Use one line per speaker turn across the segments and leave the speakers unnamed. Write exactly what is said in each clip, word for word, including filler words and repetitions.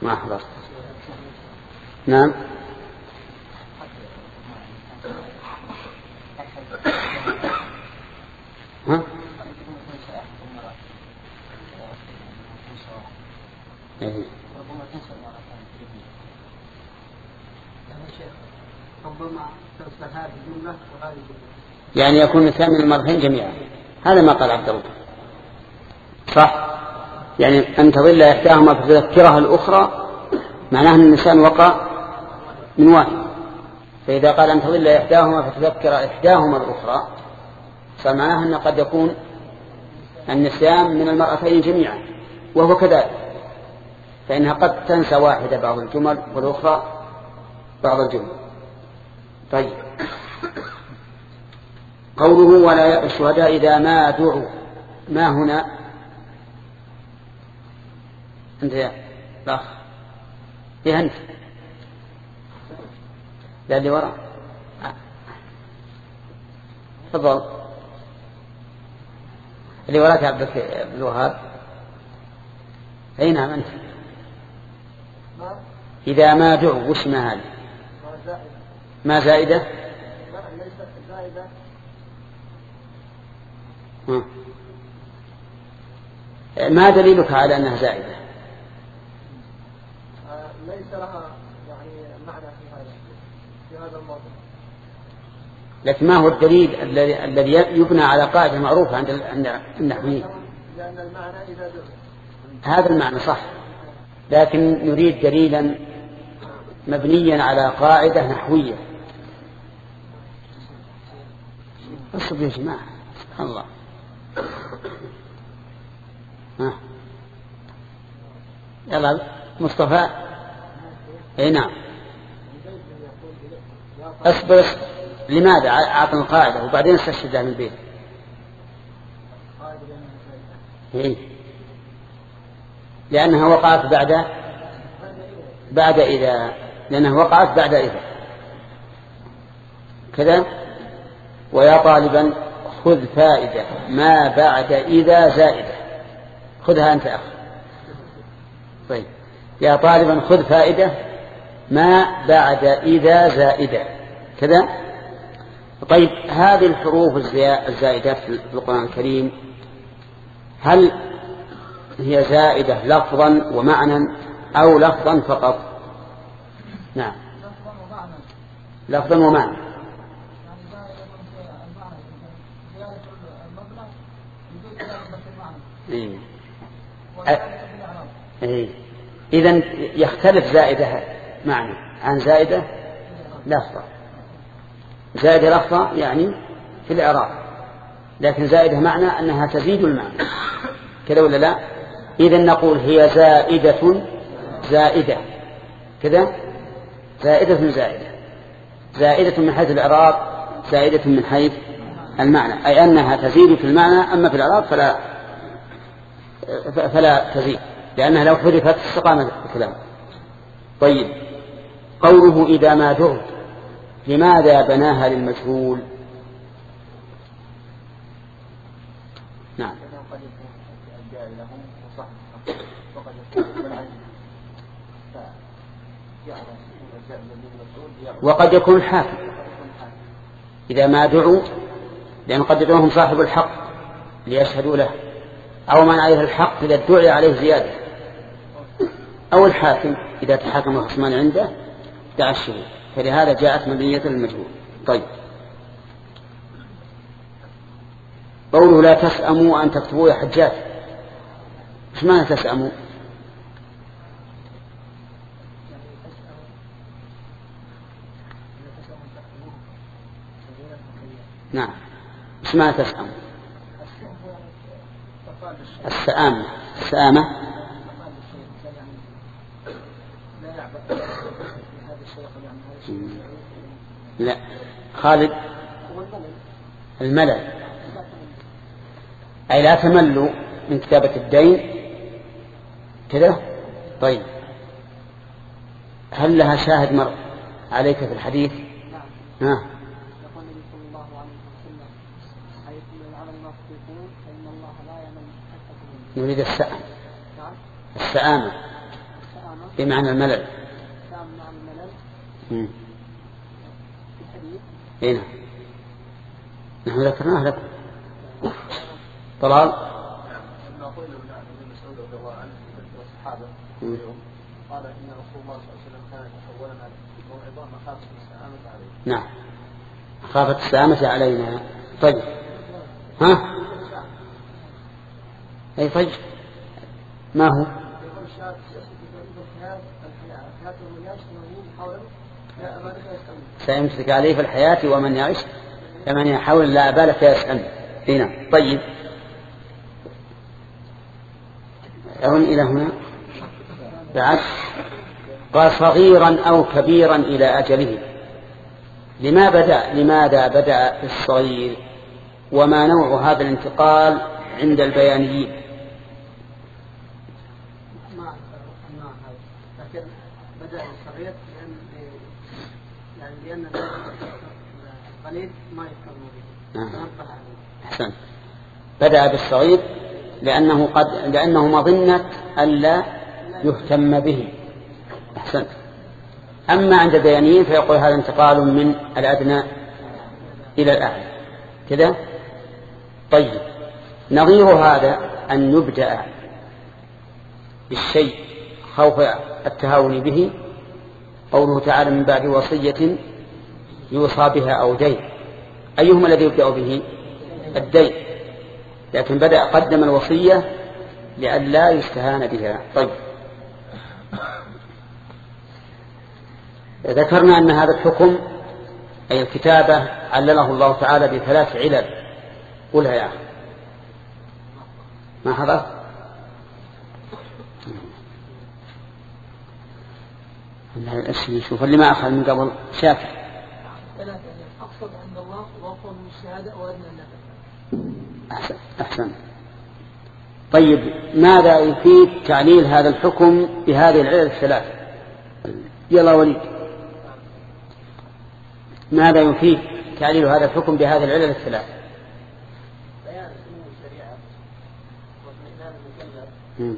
ما حضرت. نعم. ها؟ إيه. يعني يكون النساء من المرتين جميعا، هذا ما قال عبد الله صح. يعني أن تضل إحداهما فتذكرها الأخرى معناه أن النساء وقع من واحد، فإذا قال أن تضل إحداهما فتذكر إحداهما الأخرى فمعناه أن قد يكون النسيان من المرأتين جميعا، وهو كذلك، فإنها قد تنسى واحدة بعض الجمل والأخرى بعض الجمل. طيب، قوله ولا يأبى الشهداء إذا ما دعوا، ما هنا أنت يا الأخ إيه أنت لا اللي وراء تفضل اللي وراك عبد الوهاب. أي نعم أنت. إذا ما دعوا وش ما هذه؟ ما زائدة؟ ما دليلك على أنها زائدة؟
ليس لها يعني معنى في هذا في هذا الموضوع.
لكن ما هو الدليل الذي الذي يبنى على قاعدة معروفة عند النحويين؟
لأن المعنى إذا دل.
هذا المعنى صح، لكن نريد دليلا مبنيا على قاعدة نحوية. اصبر يا جماعة سبحان الله. ها يلا مصطفى. اي نعم اصبر. لماذا اعطنا القاعدة وبعدين استشهد من البيت؟ إيه؟ لأنها وقعت بعد بعد إذا لأنها وقعت بعد إذا كذا. ويا طالبا خذ فائدة ما بعد إذا زائدة، خذها أنت أخ. طيب، يا طالبا خذ فائدة ما بعد إذا زائدة كذا. طيب، هذه الحروف الزائدة في القرآن الكريم هل هي زائدة لفظا ومعنى أو لفظا فقط؟ نعم لفظا ومعنى. إيه. إيه. إذن يختلف زائدة معنى عن زائدة لفظا. زائدة لفظا يعني في الإعراب، لكن زائدة معنى أنها تزيد المعنى كذا ولا لا؟ إذن نقول هي زائدة زائدة كذا، زائدة زائدة زائدة من حيث الإعراب، زائدة من حيث المعنى، أي أنها تزيد في المعنى، أما في الإعراب فلا فلا تزيد، لأنها لو حذفت استقامت الكلام. طيب، قوله إذا ما دعوا، لماذا بناها للمجهول؟ نعم وقد يكون الحاكم إذا ما دعوا، لأن قد يدعوهم صاحب الحق ليشهدوا له، أو من عليه الحق إذا ادعي عليه زيادة، أو الحاكم إذا تحاكم الخصمان عنده دعا الشهود، فلهذا جاءت مبنية للمجهول. طيب، قوله لا تسأموا أن تكتبوا يا حجاج، إيش معنى تسأموا؟ نعم إيش معنى تسأموا؟ السآمة. السآمة لا خالد الملل، أي لا تملوا من كتابة الدين كذا. طيب، هل لها شاهد مر عليك في الحديث؟ ها نريد السآمة. السآمة بمعنى الملل.
بمعنى الملل.
امم هنا نحن ذكرناه لكم. طلال
نقول ابن مسعود رضي الله عنه والصحابة قال إن رسول الله صلى الله عليه وسلم كان يحولنا موعظة مخافة السآمة علينا.
نعم مخافة السآمة علينا. طيب ها أي طيب ما هو سيمسك عليه في الحياة ومن يعيش فمن يحاول لا أبال فيسأل. هنا طيب أهون إلى هنا بعد قال صغيرا أو كبيرا إلى أجله. لما بدأ لماذا بدأ في الصغير وما نوع هذا الانتقال عند البيانيين؟
لكن بدأ الصغير لأن يعني لأن القليل ما يفهم به.
أحسن. بدأ بالصغير لأنه قد لأنه مظنة ألا يهتم به. أحسن. أما عند البيانيين فيقول هذا انتقال من الأدنى إلى الأعلى كذا. طيب نظير هذا أن يبدأ بالشيء خوف التهاون به قوله تعالى من بعد وصية يوصى بها أو دين. أيهما الذي يبدأ به؟ الدين، لكن بدأ قدم الوصية لئلا يستهان بها. طيب ذكرنا أن هذا الحكم أي الكتابة علله الله تعالى بثلاث علل. قلها يا أخي ما حضر. شوف اللي ما أخذ من قبل شاكر.
أقصد عند الله وأقوى من الشهادة وأدنى النفع.
أحسن. أحسن. طيب ماذا يفيد تعليل هذا الحكم بهذه العلل الثلاث؟ يلا وليد ماذا يفيد تعليل هذا الحكم بهذه العلل الثلاث؟
بيان سمو الشريعة واطمئنان المكلف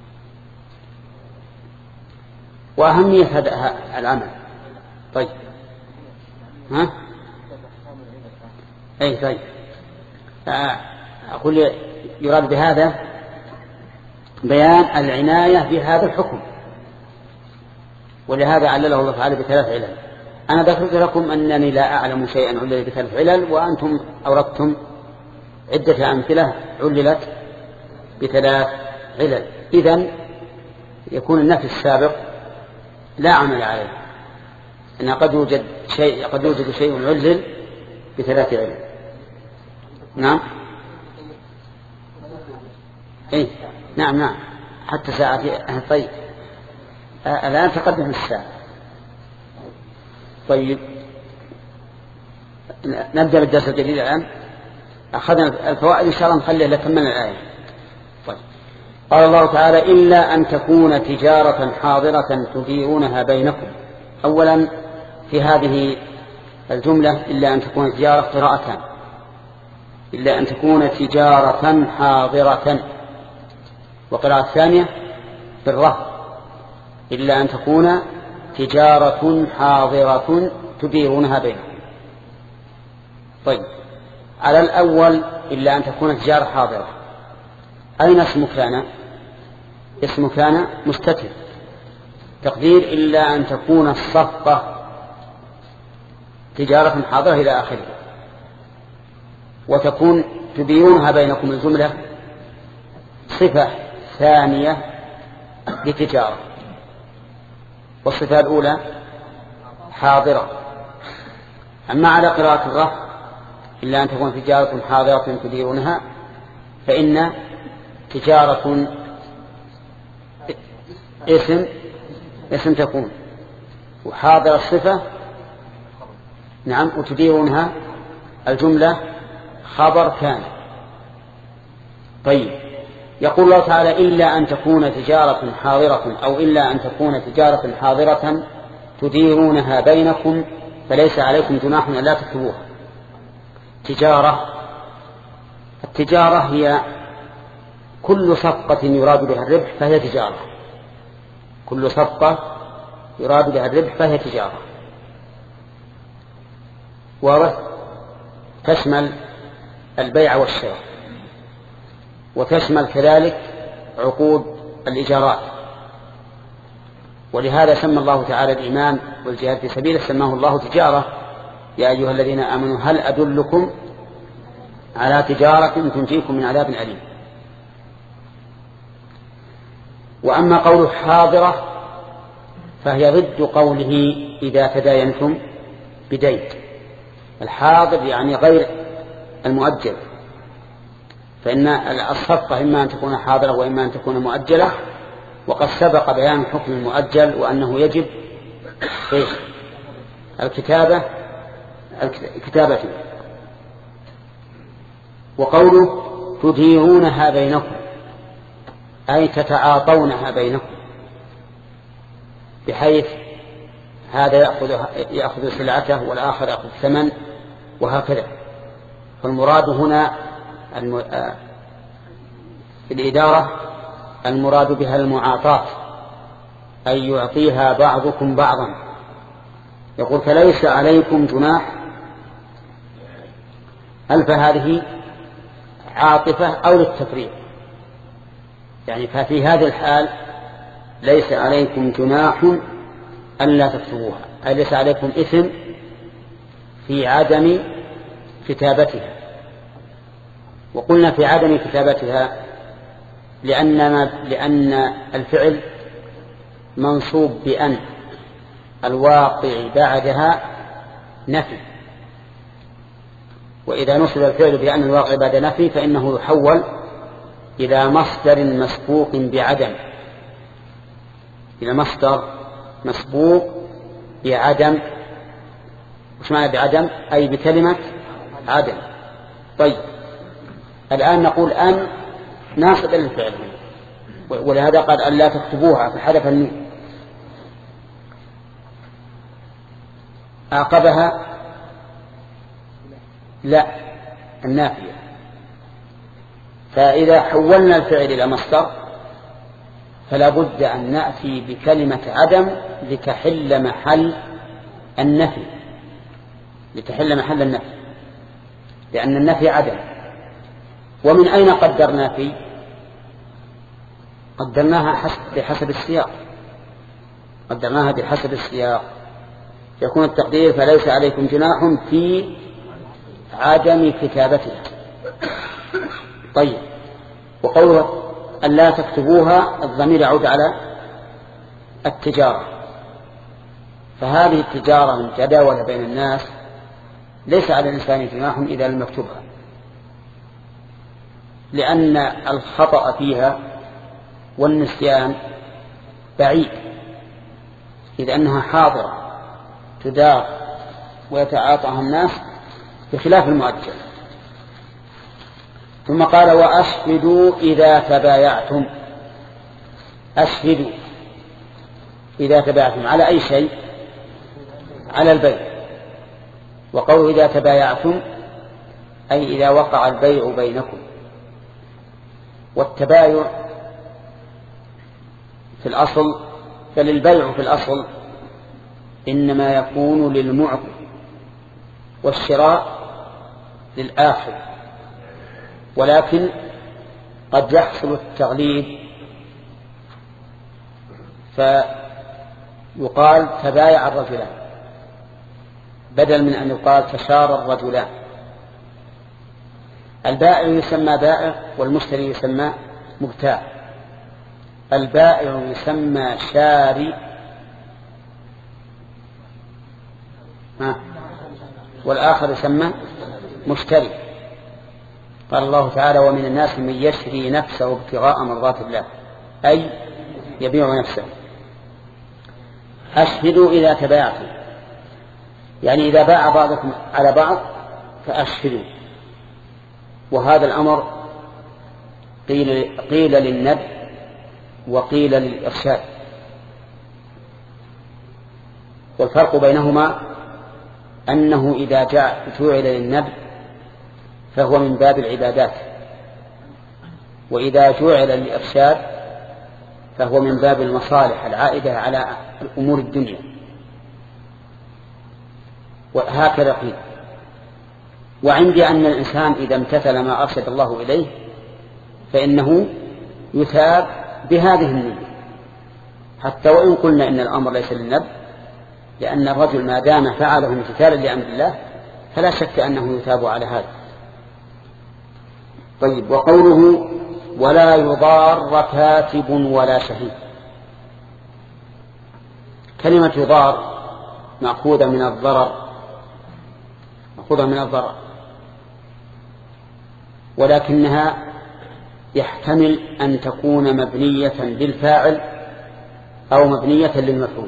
وأهمية هذا العمل. طيب ها أي طيب أقول يراد بهذا بيان العناية بهذا الحكم، ولهذا علله الله تعالى بثلاث علل. أنا ذكرت لكم أنني لا أعلم شيئا علل بثلاث علل وأنتم أوردتم عدة أمثلة عللت بثلاث علل. إذن يكون النفي السابق لا عمل عليه، إن قد يوجد شيء قد يوجد شيء علل بثلاث علل. نعم إيه نعم نعم حتى ساعة. طيب الآن تقدم الساعة. طيب نبدأ بالدرس الجديد الآن. أخذنا الفوائد إن شاء الله نخليه لكملنا الآية. طيب قال الله تعالى إلا أن تكون تجارة حاضرة تديرونها بينكم. أولا في هذه الجملة إلا أن تكون تجارة قراءتان، إلا أن تكون تجارة حاضرة، وقراءة ثانية بالرهب إلا أن تكون تجارة حاضرة تديرونها بينكم. طيب على الأول إلا أن تكون تجارة حاضرة، أين اسم كان؟ اسم كان مستتر، تقدير إلا أن تكون الصفقة تجارة حاضرة إلى آخره، وتكون تديرونها بينكم الجملة صفة ثانية لتجارة، والصفة الأولى حاضرة. أما على قراءة الرهب إلا أن تكون تجارة حاضرة تديرونها فإن تجارة اسم اسم تكون، وحاضر الصفة نعم، وتديرونها الجملة خبر كان. طيب يقول الله تعالى إلا أن تكون تجارة حاضرة أو إلا أن تكون تجارة حاضرة تديرونها بينكم فليس عليكم جناح أن لا تكتبوها. تجارة، التجارة هي كل صفقة يراد بها الربح فهي تجارة، كل صفقة يراد بها الربح فهي تجارة. واضح؟ تشمل البيع والشراء، وتشمل كذلك عقود الإيجارات. ولهذا سمى الله تعالى الإيمان والجهاد في سبيله سماه الله تجارة. يا أيها الذين آمنوا هل أدلكم على تجارة تنجيكم من عذاب أليم. وأما قوله حاضرة فهي ضد قوله إذا تداينتم بدين. الحاضر يعني غير المؤجل، فإن الصفقة إما أن تكون حاضرة وإما أن تكون مؤجلة، وقد سبق بيان حكم المؤجل وأنه يجب الكتابة الكتابة. وقوله تديرونها بينكم أي تتعاطونها بينكم، بحيث هذا يأخذ, يأخذ سلعته والآخر يأخذ الثمن وهكذا. فالمراد هنا في الإدارة المراد بها المعاطاة، أي يعطيها بعضكم بعضا. يقول فليس عليكم جناح، ألف هذه عاطفة أو للتفريق، يعني ففي هذه الحال ليس عليكم جناح ألا تكتبوها، أي ليس عليكم إثم في عدم كتابتها. وقلنا في عدم كتابتها لأن, لأن الفعل منصوب بأن الواقع بعدها نفي، وإذا نصب الفعل بأن الواقع بعد نفي فإنه يحول إلى مصدر مسبوق بعدم، إلى مصدر مسبوق بعدم. وش معنى بعدم؟ أي بكلمة عدم. طيب الآن نقول أن ناصب للفعل، ولهذا قال أن لا تكتبوها فحذف النون. أعقبها لا النافية. فإذا حولنا الفعل إلى مصدر فلا بد أن نأتي بكلمة عدم لتحل محل النفي، لتحل محل النفي، لأن النفي عدم. ومن أين قدرنا فيه؟ قدرناها حسب بحسب السياق، قدرناها بحسب السياق. يكون التقدير فليس عليكم جناح في عدم كتابتها. طيب وقوله أن لا تكتبوها الضمير يعود على التجارة، فهذه التجارة من تداول بين الناس ليس على الإنسان جناح إذا لم يكتبها، لأن الخطأ فيها والنسيان بعيد، إذ أنها حاضرة تدار ويتعاطاها الناس بخلاف المؤجل. ثم قال وأشهدوا إذا تبايعتم. أشهدوا إذا تبايعتم على أي شيء؟ على البيع. وقوله إذا تبايعتم أي إذا وقع البيع بينكم. والتبايع في الأصل بل البيع في الأصل إنما يكون للمعطي والشراء للآخر، ولكن قد يحصل التغليب فيقال تبايع الرجلان بدل من أن يقال تشارى الرجلان. البائع يسمى بائع والمشتري يسمى مبتاع. البائع يسمى شاري ها والآخر يسمى مشتري. قال الله تعالى ومن الناس من يشري نفسه ابتغاء مرضات الله، أي يبيع نفسه. أشهدوا إذا تبايعتم، يعني إذا باع بعضكم على بعض فأشهدوا. وهذا الأمر قيل, قيل للندب وقيل للإرشاد، والفرق بينهما أنه إذا جاء جعل للندب فهو من باب العبادات، وإذا جعل للإرشاد فهو من باب المصالح العائدة على الأمور الدنيا، وهكذا قيل. وعندي أن الإنسان إذا امتثل ما أرشد الله إليه فإنه يثاب بهذه النية، حتى وإن قلنا إن الأمر ليس للنبي، لأن الرجل ما دام فعله امتثالا لأمر الله فلا شك أنه يثاب على هذا. طيب، وقوله ولا يضار كاتب ولا شهيد، كلمة يضار مأخوذة من الضرر، مأخوذة من الضرر، ولكنها يحتمل أن تكون مبنية للفاعل أو مبنية للمفعول،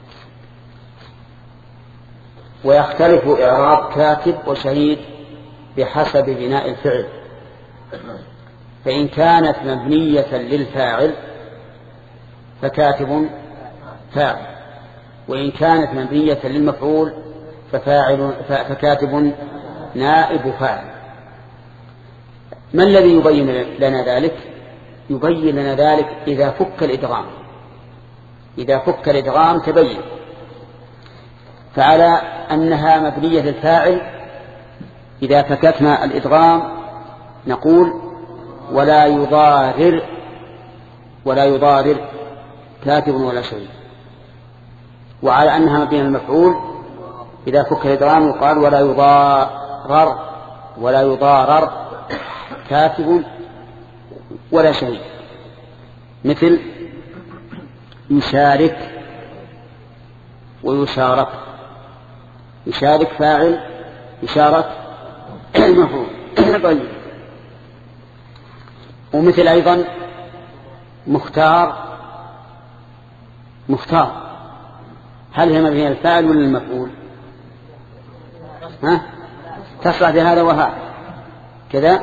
ويختلف إعراب كاتب وشهيد بحسب بناء الفعل. فإن كانت مبنية للفاعل فكاتب فاعل، وإن كانت مبنية للمفعول ففاعل فكاتب نائب فاعل. ما الذي يبين لنا ذلك؟ يبين لنا ذلك إذا فك الإدغام، إذا فك الإدغام تبين. فعلى أنها مبنية للفاعل إذا فككنا الإدغام نقول ولا يضارر، ولا يضارر كاتب ولا شهيد. وعلى أنها مبنية للمفعول إذا فك الإدغام يقال ولا يضارر، ولا يضارر كاتب ولا شهيد. مثل يشارك ويشارك، يشارك فاعل، يشارك مفعول. طيب، ومثل أيضا مختار، مختار هل هي مبنية للفاعل ولا للمفعول؟ ها؟ تصلح بهذا وهذا كذا.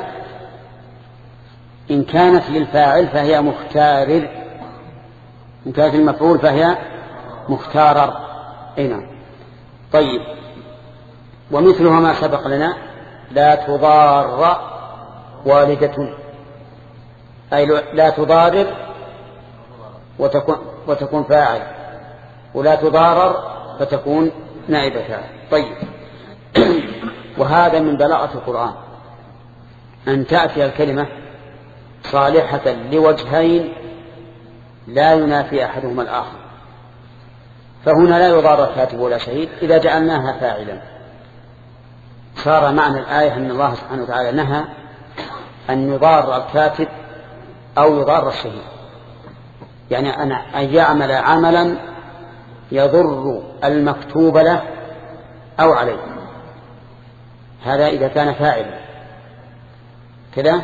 إن كانت للفاعل فهي مختارر، إن كانت المفعول فهي مختارر. أي نعم. طيب، ومثلها ما سبق لنا لا تضار والدة، أي لا تضارر وتكون, وتكون فاعل، ولا تضارر فتكون نائبة فاعل. طيب، وهذا من بلاغة القرآن أن تأتي الكلمة صالحة لوجهين لا ينافي أحدهما الآخر. فهنا لا يضار كاتب ولا شهيد إذا جعلناها فاعلا، صار معنى الآية أن الله سبحانه وتعالى نهى أن يضار الكاتب أو يضار الشهيد، يعني أن يعمل عملا يضر المكتوب له أو عليه، هذا إذا كان فاعلا كذا.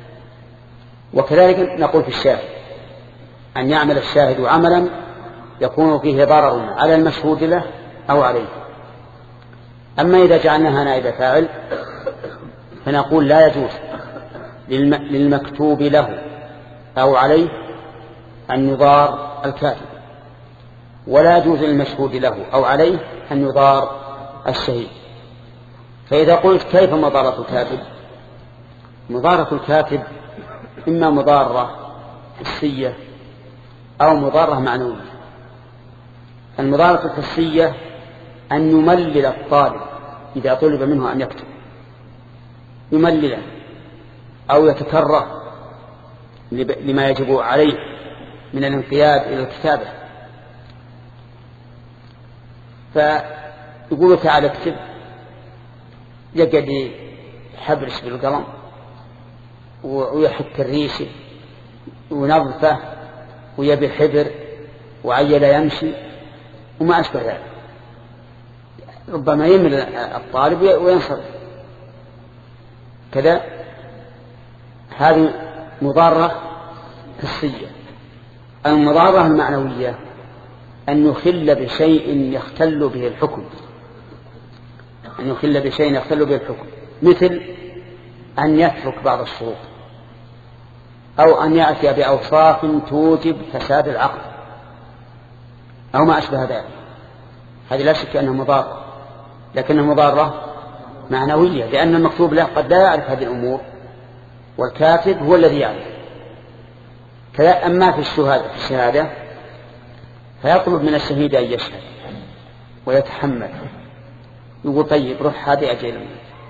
وكذلك نقول في الشاهد أن يعمل الشاهد عملا يكون فيه ضرر على المشهود له أو عليه. أما إذا جعلناها نائب فاعل فنقول لا يجوز للمكتوب له أو عليه أن يضار الكاتب، ولا يجوز للمشهود له أو عليه أن يضار الشهيد. فإذا قلت كيف مضارة الكاتب؟ مضارة الكاتب إما مضارة حسية أو مضارة معنوية. المضارة الحسية أن يملل الطالب إذا طلب منه أن يكتب، يملله أو يتكره لما يجب عليه من الانقياد إلى الكتابة، فيقول تعالى اكتب، يقعد يحبرش بالقلم ويحك الريش ونظفه ويبي حبر وعيل يمشي وما أشبه ذلك، ربما يمل الطالب وينصرف كذا. هذه مضارة حسية. المضارة المعنوية أن يخل بشيء يختل به الحكم، أن يخل بشيء يختل به الحكم، مثل أن يترك بعض الشروط أو أن يأتي بأوصاف توجب فساد العقد أو ما أشبه ذلك. هذه لا شك أنها مضارة، لكنها مضارة معنوية، لأن المكتوب له قد لا يعرف هذه الأمور والكاتب هو الذي يعرف. كذا. أما في الشهادة, في الشهادة فيطلب من الشهيد أن يشهد ويتحمل، يقول طيب روح هذه أجل،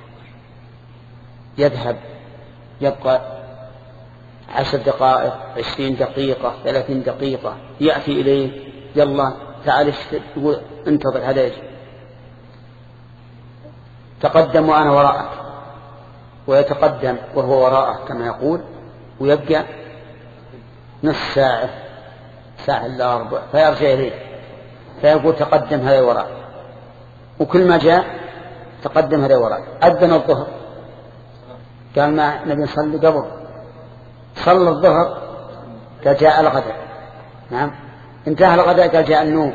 يذهب يبقى عشر دقائق عشرين دقيقة ثلاثين دقيقة، يأتي إليه يلا تعال اشتد، يقول انتظر هذا يجي، تقدم وأنا وراءك، ويتقدم وهو وراءه كما يقول، ويبقى نصف ساعة ساعة إلا ربع، فيرجع إليه فيقول تقدم هذا وراء، وكل ما جاء تقدم هذا وراء. أذن الظهر قال ما نبي نصلي قبل، صلى الظهر قال جاء الغداء، نعم انتهى الغداء قال جاء النوم.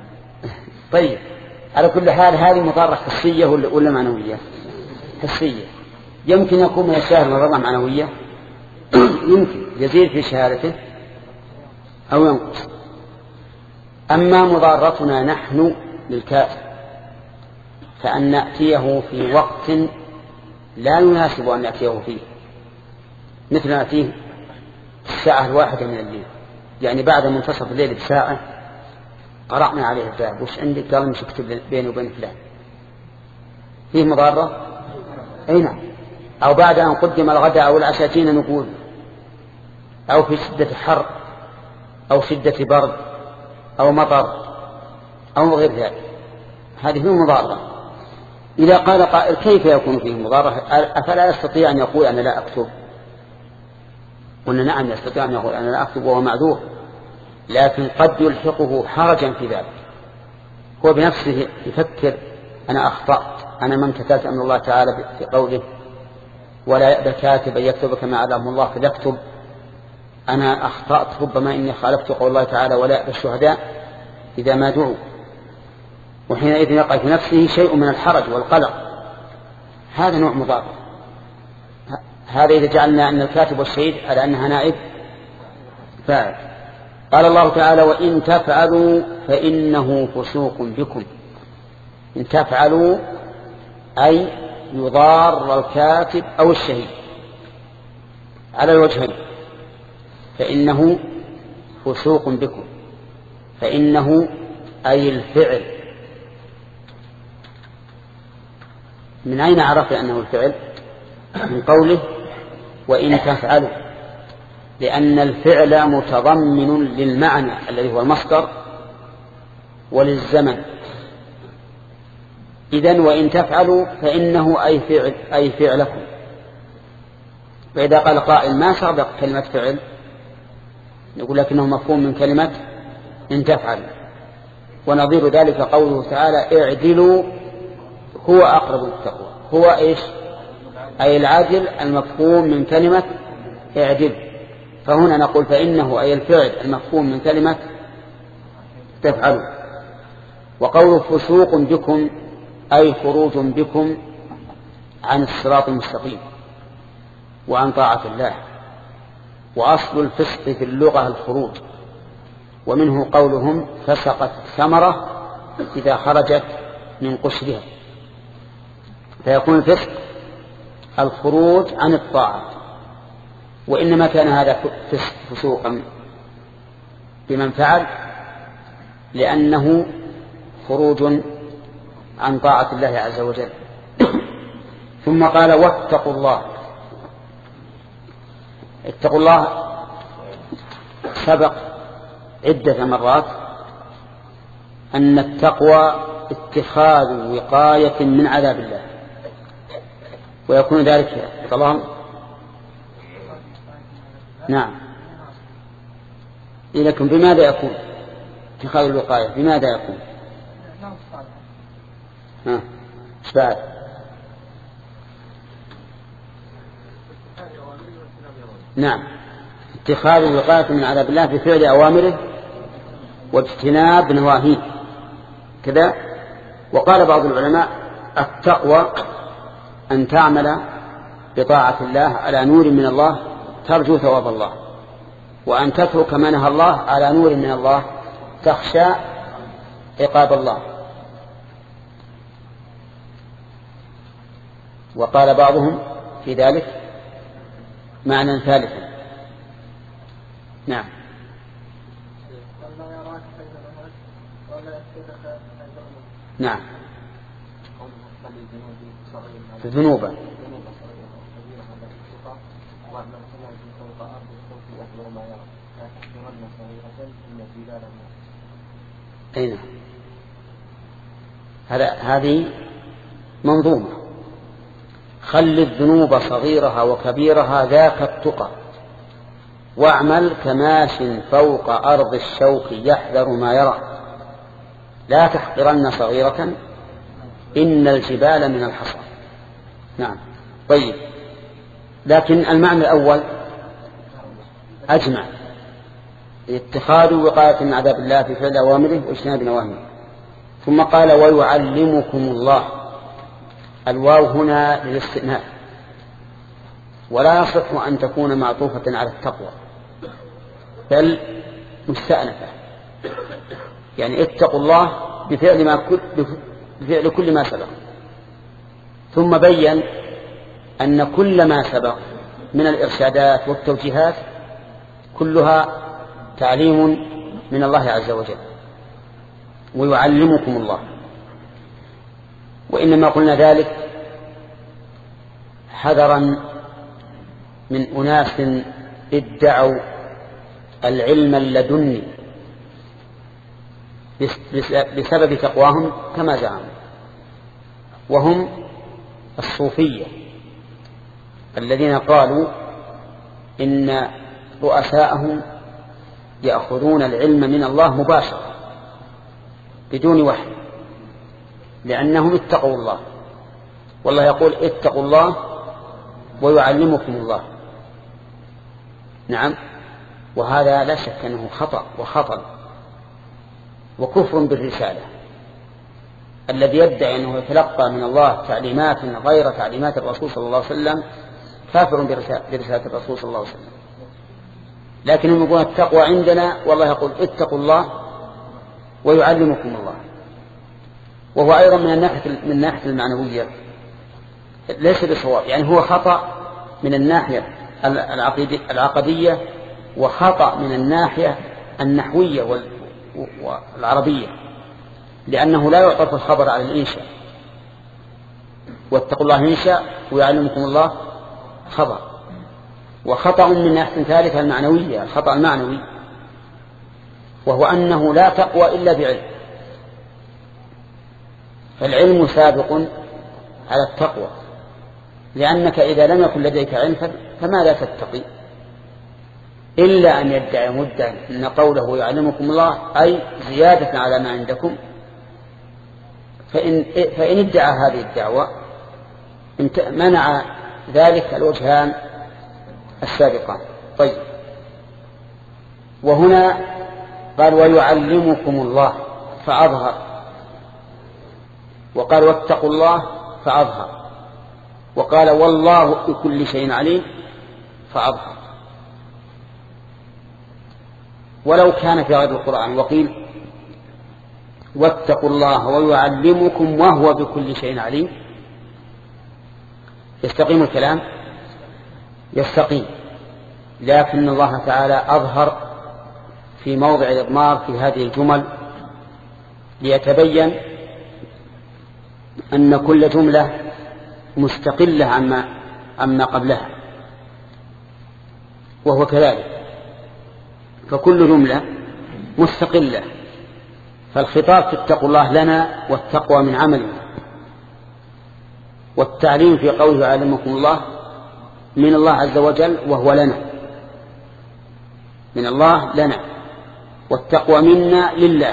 طيب على كل حال هذه مضارة حسية ولا معنوية؟ حسية. يمكن يكون من الشاهد مضارة معنوية، يمكن يزيد في شهادته أو ينقص. أما مضارتنا نحن للكافر فأن نأتيه في وقت لا يناسب أن نأتيه فيه، مثل نأتيه الساعة الواحدة من الليل، يعني بعد منتصف الليل بساعة قرأنا عليه الباب وش عندك؟ قال مش اكتب بيني وبين فلان، فيه مضارة؟ أي نعم. أو بعد أن قدم الغداء أو العشاء جينا نقول، أو في شدة حر أو شدة برد أو مطر أو غير ذلك، هذه فيه مضارة. إذا قال قائل كيف يكون فيه مضارة؟ أفلا يستطيع أن يقول أنا لا أكتب؟ قلنا نعم يستطيع أن يقول أنا لا أكتب وهو معذور، لكن قد يلحقه حرجا في ذلك، هو بنفسه يفكر أنا أخطأت، أنا من كتبت أمر الله تعالى في قوله ولا يأبى كاتب أن يكتب كما علمه الله فليكتب، أنا أخطأت ربما إني خالفت قول الله تعالى ولا يأبى الشهداء إذا ما دعوا، وحينئذ يقع في نفسه شيء من الحرج والقلق، هذا نوع مضارة. هذا إذا جعلنا أن الكاتب والشهيد على أنها نائب فاعل. قال الله تعالى وإن تفعلوا فإنه فسوق بكم. إن تفعلوا أي يضار الكاتب أو الشهيد على الوجهين، فإنه فسوق بكم. فإنه أي الفعل. من أين عرف أنه الفعل؟ من قوله وإن تفعلوا، لأن الفعل متضمن للمعنى الذي هو المصدر وللزمن. إذن وإن تفعلوا فإنه أي فعل أي فعلكم. فإذا قال قائل ما سبق كلمة فعل، نقول لكنه مفهوم من كلمة إن تفعل، ونظير ذلك قوله تعالى اعدلوا هو أقرب للتقوى. هو إيش؟ أي العدل المفهوم من كلمة اعدل. فهنا نقول فإنه أي الفعل المفهوم من كلمة تفعلوا. وقول فسوق بكم أي خروج بكم عن الصراط المستقيم وعن طاعة الله. وأصل الفسق في اللغة الخروج، ومنه قولهم فسقت الثمرة إذا خرجت من قشرها، فيكون الفسق الخروج عن الطاعة. وإنما كان هذا فسوقا بمن فعل لأنه خروج عن طاعة الله عز وجل. ثم قال واتقوا الله. اتقوا الله سبق عدة مرات أن التقوى اتخاذ وقاية من عذاب الله، ويكون ذلك طالما نعم. لكن بماذا يكون اتخاذ الوقاية؟ بماذا يكون؟ ها بعد نعم اتخاذ الوقاية من عذاب الله بفعل أوامره واجتناب نواهيه كذا. وقال بعض العلماء التقوى أن تعمل بطاعة الله على نور من الله ترجو ثواب الله، وأن تترك ما نهى الله على نور من الله تخشى عقاب الله. وقال بعضهم في ذلك معنى ثالثا نعم. نعم. الذنوب أين هذا هذه منظومة. خل الذنوب صغيرها وكبيرها ذاك التقى، واعمل كماش فوق أرض الشوك يحذر ما يرى، لا تحقرن صغيرة إن الجبال من الحصى. نعم. طيب، لكن المعنى الأول أجمع، اتخاذ وقاية من عذاب الله في فعل أوامره واجتناب نواهيه. ثم قال ويعلمكم الله، الواو هنا للاستئناف، ولا يصح أن تكون معطوفة على التقوى بل مستأنفة، يعني اتقوا الله بفعل, ما كل بفعل كل ما سبق. ثم بين أن كل ما سبق من الإرشادات والتوجيهات كلها تعليم من الله عز وجل. ويعلمكم الله، وإنما قلنا ذلك حذرا من أناس ادعوا العلم اللدني بسبب تقواهم كما زعموا، وهم الصوفية الذين قالوا إن رؤساءهم يأخذون العلم من الله مباشرة بدون وحي، لأنهم اتقوا الله، والله يقول اتقوا الله ويعلمكم الله. نعم. وهذا لا شك أنه خطأ وخطأ وكفر بالرسالة. الذي يدعي أنه يتلقى من الله تعليمات غير تعليمات الرسول صلى الله عليه وسلم كافر برسالة الرسول صلى الله عليه وسلم. لكنهم يقولون التقوى عندنا، والله يقول اتقوا الله ويعلمكم الله. وهو أيضا من الناحية من الناحية المعنوية ليس بصواب، يعني هو خطأ من الناحية العقدية وخطأ من الناحية النحوية والعربية، لأنه لا يعطف الخبر على الإنشاء، واتقوا الله إنشاء ويعلمكم الله خبر. وخطأ من ناحية ثالثة المعنوية، الخطأ المعنوي، وهو أنه لا تقوى إلا بعلم، فالعلم سابق على التقوى، لأنك إذا لم يكن لديك علم فماذا تتقي؟ إلا أن يدعي مدعي أن قوله يعلمكم الله أي زيادة على ما عندكم، فإن, فإن ادعى هذه الدعوة منع ذلك الوجهان السابقان. طيب، وهنا قال ويعلمكم الله فأظهر، وقال واتقوا الله فأظهر، وقال والله بكل شيء عليم فأظهر. ولو كان في غير القرآن وقيل واتقوا الله ويعلمكم وهو بكل شيء عليم، يستقيم الكلام؟ يستقيم، لكن الله تعالى أظهر في موضع الإضمار في هذه الجمل ليتبين أن كل جملة مستقلة عما, عما قبلها، وهو كذلك، فكل جملة مستقلة. فالخطاب في اتقوا الله لنا والتقوى من عملنا، والتعليم في قوله يعلمكم الله من الله عز وجل وهو لنا، من الله لنا، والتقوى منا لله.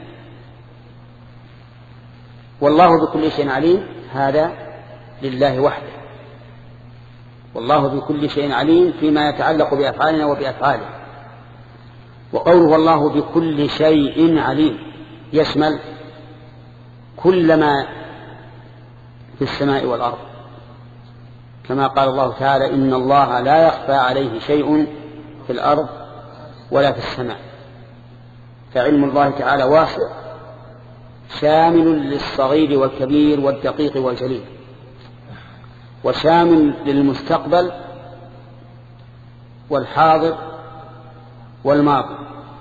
والله بكل شيء عليم هذا لله وحده، والله بكل شيء عليم فيما يتعلق بأفعالنا وبأفعاله. وقوله والله بكل شيء عليم يشمل كل ما في السماء والأرض، كما قال الله تعالى إن الله لا يخفى عليه شيء في الأرض ولا في السماء. فعلم الله تعالى واسع شامل للصغير والكبير والدقيق والجليل، وشامل للمستقبل والحاضر والماضي،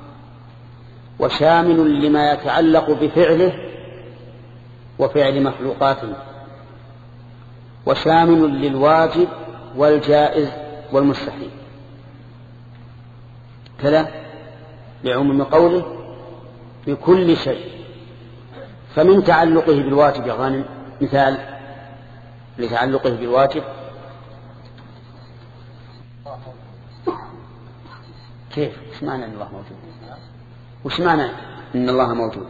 وشامل لما يتعلق بفعله وفعل مخلوقاته، وشامل للواجب والجائز والمستحيل كذا لعموم قوله بكل شيء. فمن تعلقه بالواجب يا غانم مثال لتعلقه بالواجب كيف؟ وش معنى أن الله موجود؟ وش معنى أن الله موجود؟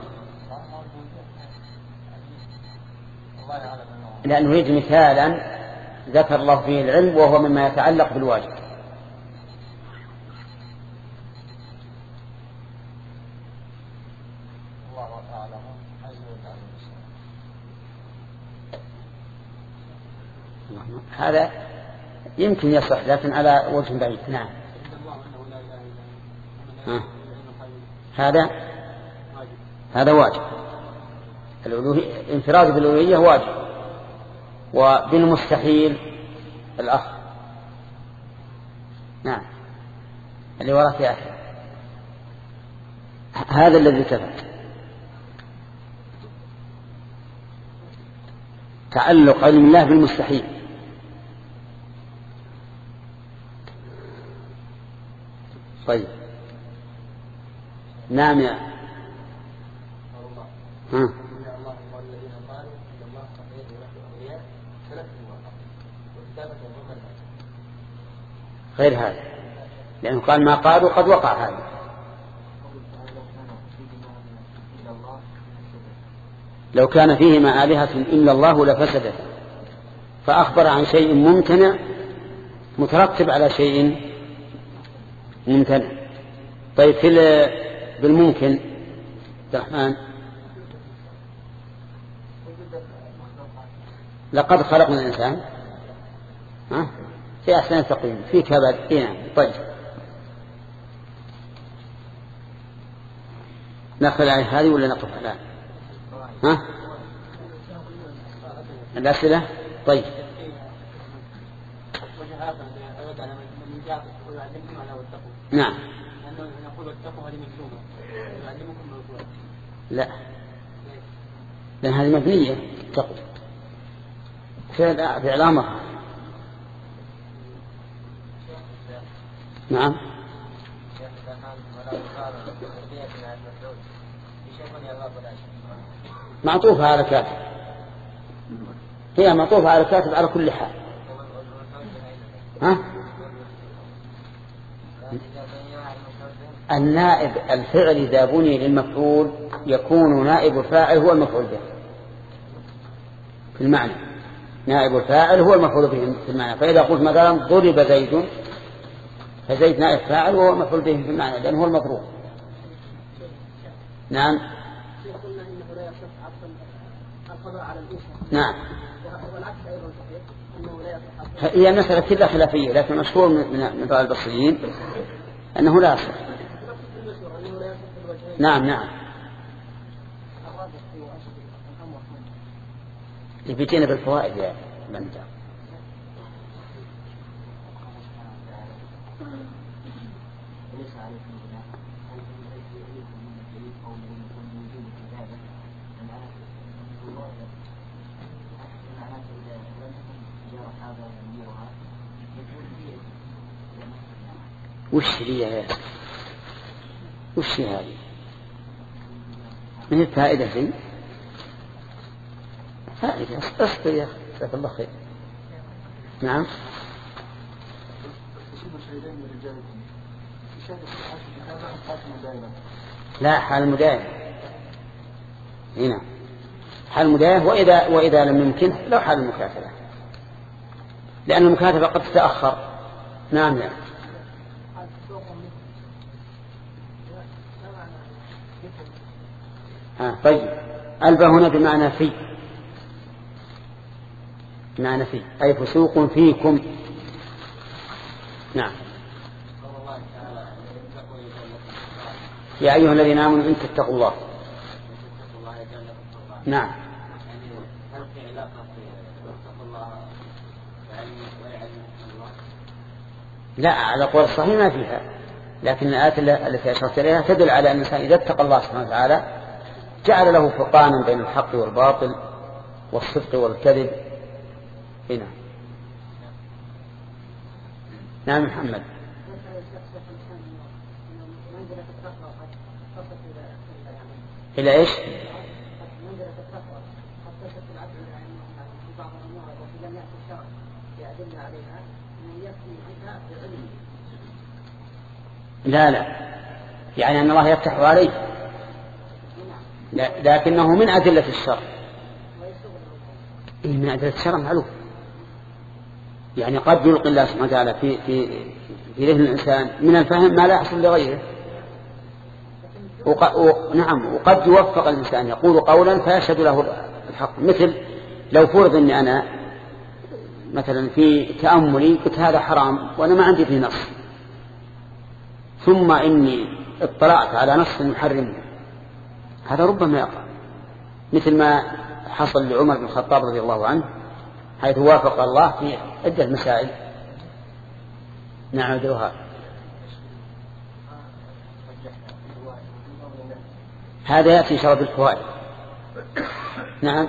لأنه يريد مثالا ذكر الله فيه العلم وهو مما يتعلق بالواجب. هذا يمكن يصح لكن على وجه بعيد. نعم. ها. هذا هذا واجب. الألوهية انفراد بالألوهية واجب، وبالمستحيل الأخ. نعم اللي وراك يا أخي هذا الذي ثبت تعلق علم الله بالمستحيل. طيب نعم يا ها غير هذا لأنه قال ما قالوا قد وقع هذا. لو كان فيهما آلهة إلا الله لفسدت، فأخبر عن شيء ممتنع مترتب على شيء ممتنع. طيب في بالممكن الرحمن لقد خلقنا الإنسان ها في أحسن تقويم في كبد. نعم طيب نأخذ على هذه ولا نقف الآن؟ ها الأسئلة. طيب نعم لا لأن هذه مبنية تقوى في علامها. نعم معطوفة على كاتب، هي معطوفة على كاتب على كل حال. ها؟ النائب الفعل إذا بني للمفعول يكون نائب الفاعل هو المفعول به في المعنى. نائب الفاعل هو المفعول به في المعنى. فإذا قلت مثلا ضرب زيد فزيد نائب فاعل وهو مفعول به في المعنى لأنه هو المضروب. نعم نعم هي مسألة كلها خلافية، لكن مشهور من بعض البصريين أنه لا يصح. نعم نعم يبيتين بالفوائد يا بنت. وش هي يا وش هذه من الفائدة شيء فائدة اصبر يا أخي جزاك الله خير. نعم لا حال المداية هنا حال المداية وإذا, وإذا لم يمكن لو حال المكاتبة لأن المكاتبة قد تتأخر. نعم يعني. آه طيب ألبى هنا بمعنى في بمعنى في أي فسوق فيكم. نعم يا أيها الذين آمنوا إن تتقوا الله. نعم لا على قول الصحيح ما فيها لكن الآيات التي أشرت إليها تدل على أن الإنسان إذا اتقى الله سبحانه وتعالى جعل له فرقانا بين الحق والباطل والصدق والكذب. هنا نعم محمد. إلى إيش؟ لا لا، يعني أن الله يفتح عليه، لكنه من أدلة الشر. من أدلة الشر معلوم، يعني قد يلقي الله سبحانه وتعالى في في في ذهن الإنسان من الفهم ما لا يحصل لغيره. وق... و... نعم، وقد يوفق الإنسان يقول قولا فيشهد له الحق. مثل لو فرض أني أنا مثلا في تأملي قلت هذا حرام وأنا ما عندي فيه نص، ثم إني اطلعت على نص محرم، هذا ربما يقع، مثل ما حصل لعمر بن الخطاب رضي الله عنه حيث وافق الله في عدة مسائل. نعم دروها. هذا يأتي شرط الفوائد. نعم.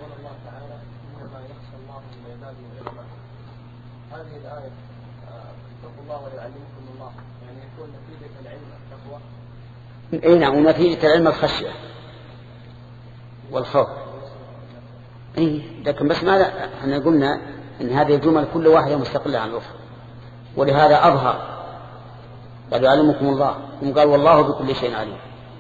هذه الآية اتقوا الله ويعلمكم الله، يعني يكون نتيجة العلم التقوى.
اي نعم، ونتيجة العلم الخشية والخوف. اي لكن بس ماذا احنا قلنا ان هذه الجمل كل واحدة مستقلة عن الأخرى، ولهذا أظهر قال يعلمكم الله، ثم قال والله بكل شيء عليم.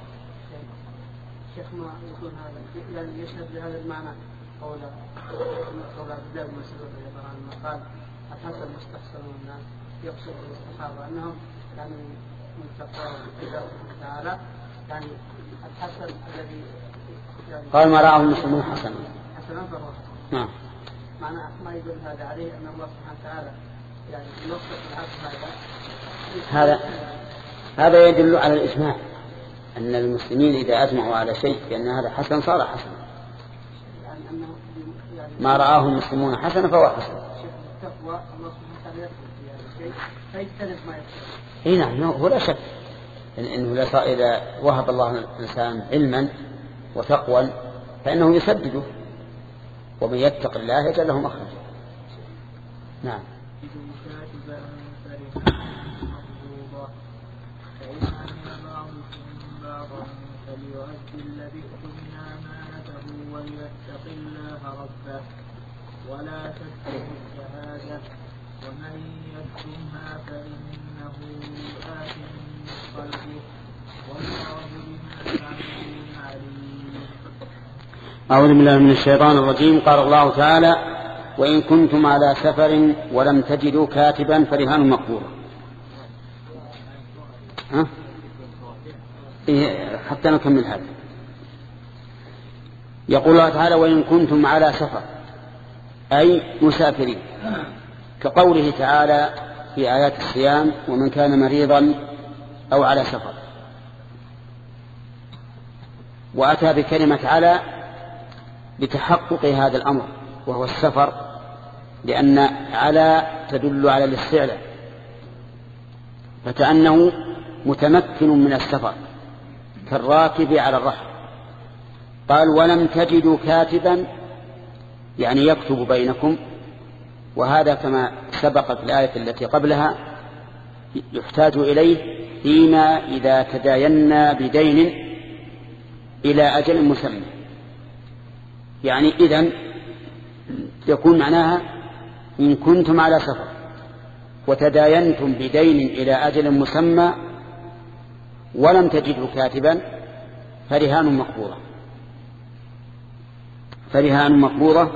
شيخ ما يكون هذا يعني يشهد بهذا المعنى قول قول عبد الله بن مسعود رضي الله عنه قال الحسن مستحسن الناس يقصد الصحابة أنهم يعني من تقوى الله تعالى، يعني الحسن الذي يعني
قال ما رآه المسلمون حسنا
حسنا فهو حسن.
نعم.
معنى ما يدل هذا عليه أن الله سبحانه وتعالى يعني يوفق العبد هذا.
هذا هذا يدل على الإجماع أن المسلمين إذا أجمعوا على شيء بأن هذا حسن صار حسنا،
يعني أنه يعني
ما رآه المسلمون حسنا فهو حسن.
التقوى الله سبحانه وتعالى يدخل في هذا الشيء فيجتنب ما يفعل.
اي نعم، هو لا شك إنه إذا وهب الله الإنسان علما وتقوى فإنه يسدده، ومن يتق الله يجعل له مخرجا. نعم.
فليؤدي الذي اؤتمن أمانته وليتق الله ربه ولا تكتم الشهادة ومن يكتمها فإنه آثم قلبه والله بما تعملون عليم.
أعوذ بالله من الشيطان الرجيم. قال الله تعالى وإن كنتم على سفر ولم تجدوا كاتبا فرهان مقبوضة. ها؟ إيه حتى نكمل هذا. يقول الله تعالى وإن كنتم على سفر أي مسافرين، كقوله تعالى في آيات الصيام ومن كان مريضا أو على سفر، وأتى بكلمة على لتحقق هذا الأمر وهو السفر، لأن على تدل على الاستعلاء، فكأنه متمكن من السفر كالراكب على الرحل. قال ولم تجدوا كاتبا يعني يكتب بينكم، وهذا كما سبق في الآية التي قبلها يحتاج إليه فيما إذا تداينا بدين إلى أجل مسمى. يعني إذن يكون معناها إن كنتم على سفر وتداينتم بدين إلى أجل مسمى ولم تجدوا كاتبا فرهان مقبوضة. فرهان مقبوضة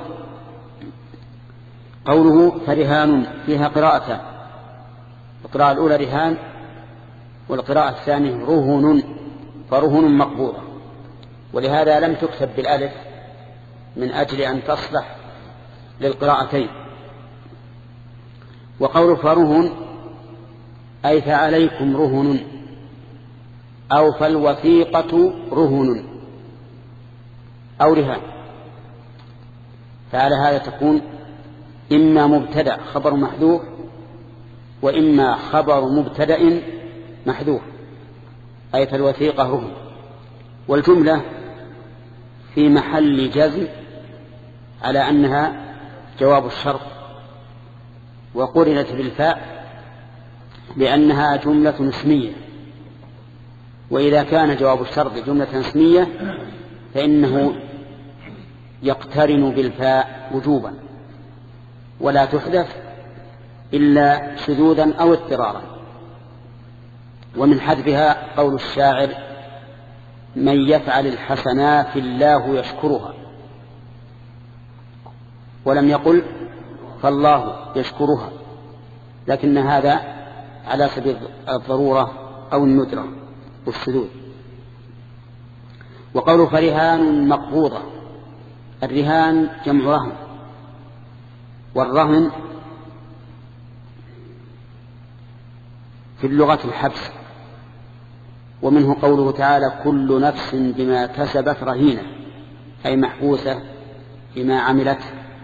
قوله فرهان فيها قراءتان، القراءة الأولى رهان والقراءة الثانية رهن، فرهن مقبوضة، ولهذا لم تكتب بالألف من أجل أن تصلح للقراءتين. وقول فرهن أي فعليكم رهن أو فالوثيقة رهن أو رهان، فعلى هذا تكون إما مبتدأ خبر محذوف وإما خبر مبتدأ محذوف، أي فالوثيقة رهن. والجملة في محل جزم على أنها جواب الشرط، وقرنت بالفاء لأنها جملة اسمية، وإذا كان جواب الشرط جملة اسمية فإنه يقترن بالفاء وجوبا، ولا تحدث إلا شذوذا أو اضطرارا. ومن حذفها قول الشاعر: من يفعل الحسنات الله يشكرها، ولم يقل فالله يشكرها، لكن هذا على سبيل الضرورة أو الندرة والشذوذ. وقول فرهان مقبوضة، الرهان جمع رهن، والرهن في اللغة الحبس. ومنه قوله تعالى: كل نفس بما كسبت رهينة، أي محبوسة بما عملت.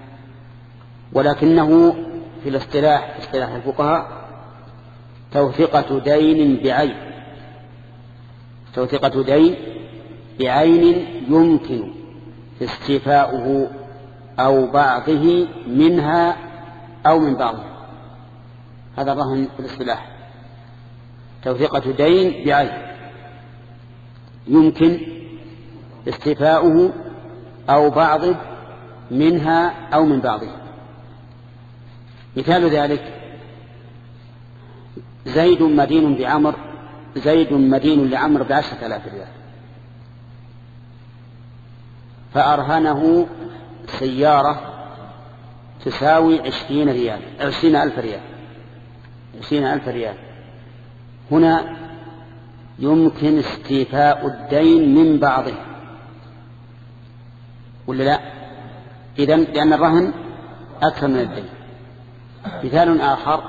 ولكنه في الاصطلاح في اصطلاح الفقهاء توثيقة دين بعين، توثيقة دين بعين يمكن استيفاؤه أو بعضه منها أو من بعضه. هذا الرهن في الاصطلاح، توثيقة دين بعين يمكن استيفاؤه أو بعضه منها أو من بعضه. مثال ذلك: زيد مدين بعمر، زيد مدين لعمر بعشرة آلاف ريال، فأرهنه سيارة تساوي عشرين ريال عشرين ألف ريال عشرين ألف ريال. هنا يمكن استيفاء الدين من بعضه ولا لا؟ إذن لأن الرهن أكثر من الدين. مثال آخر: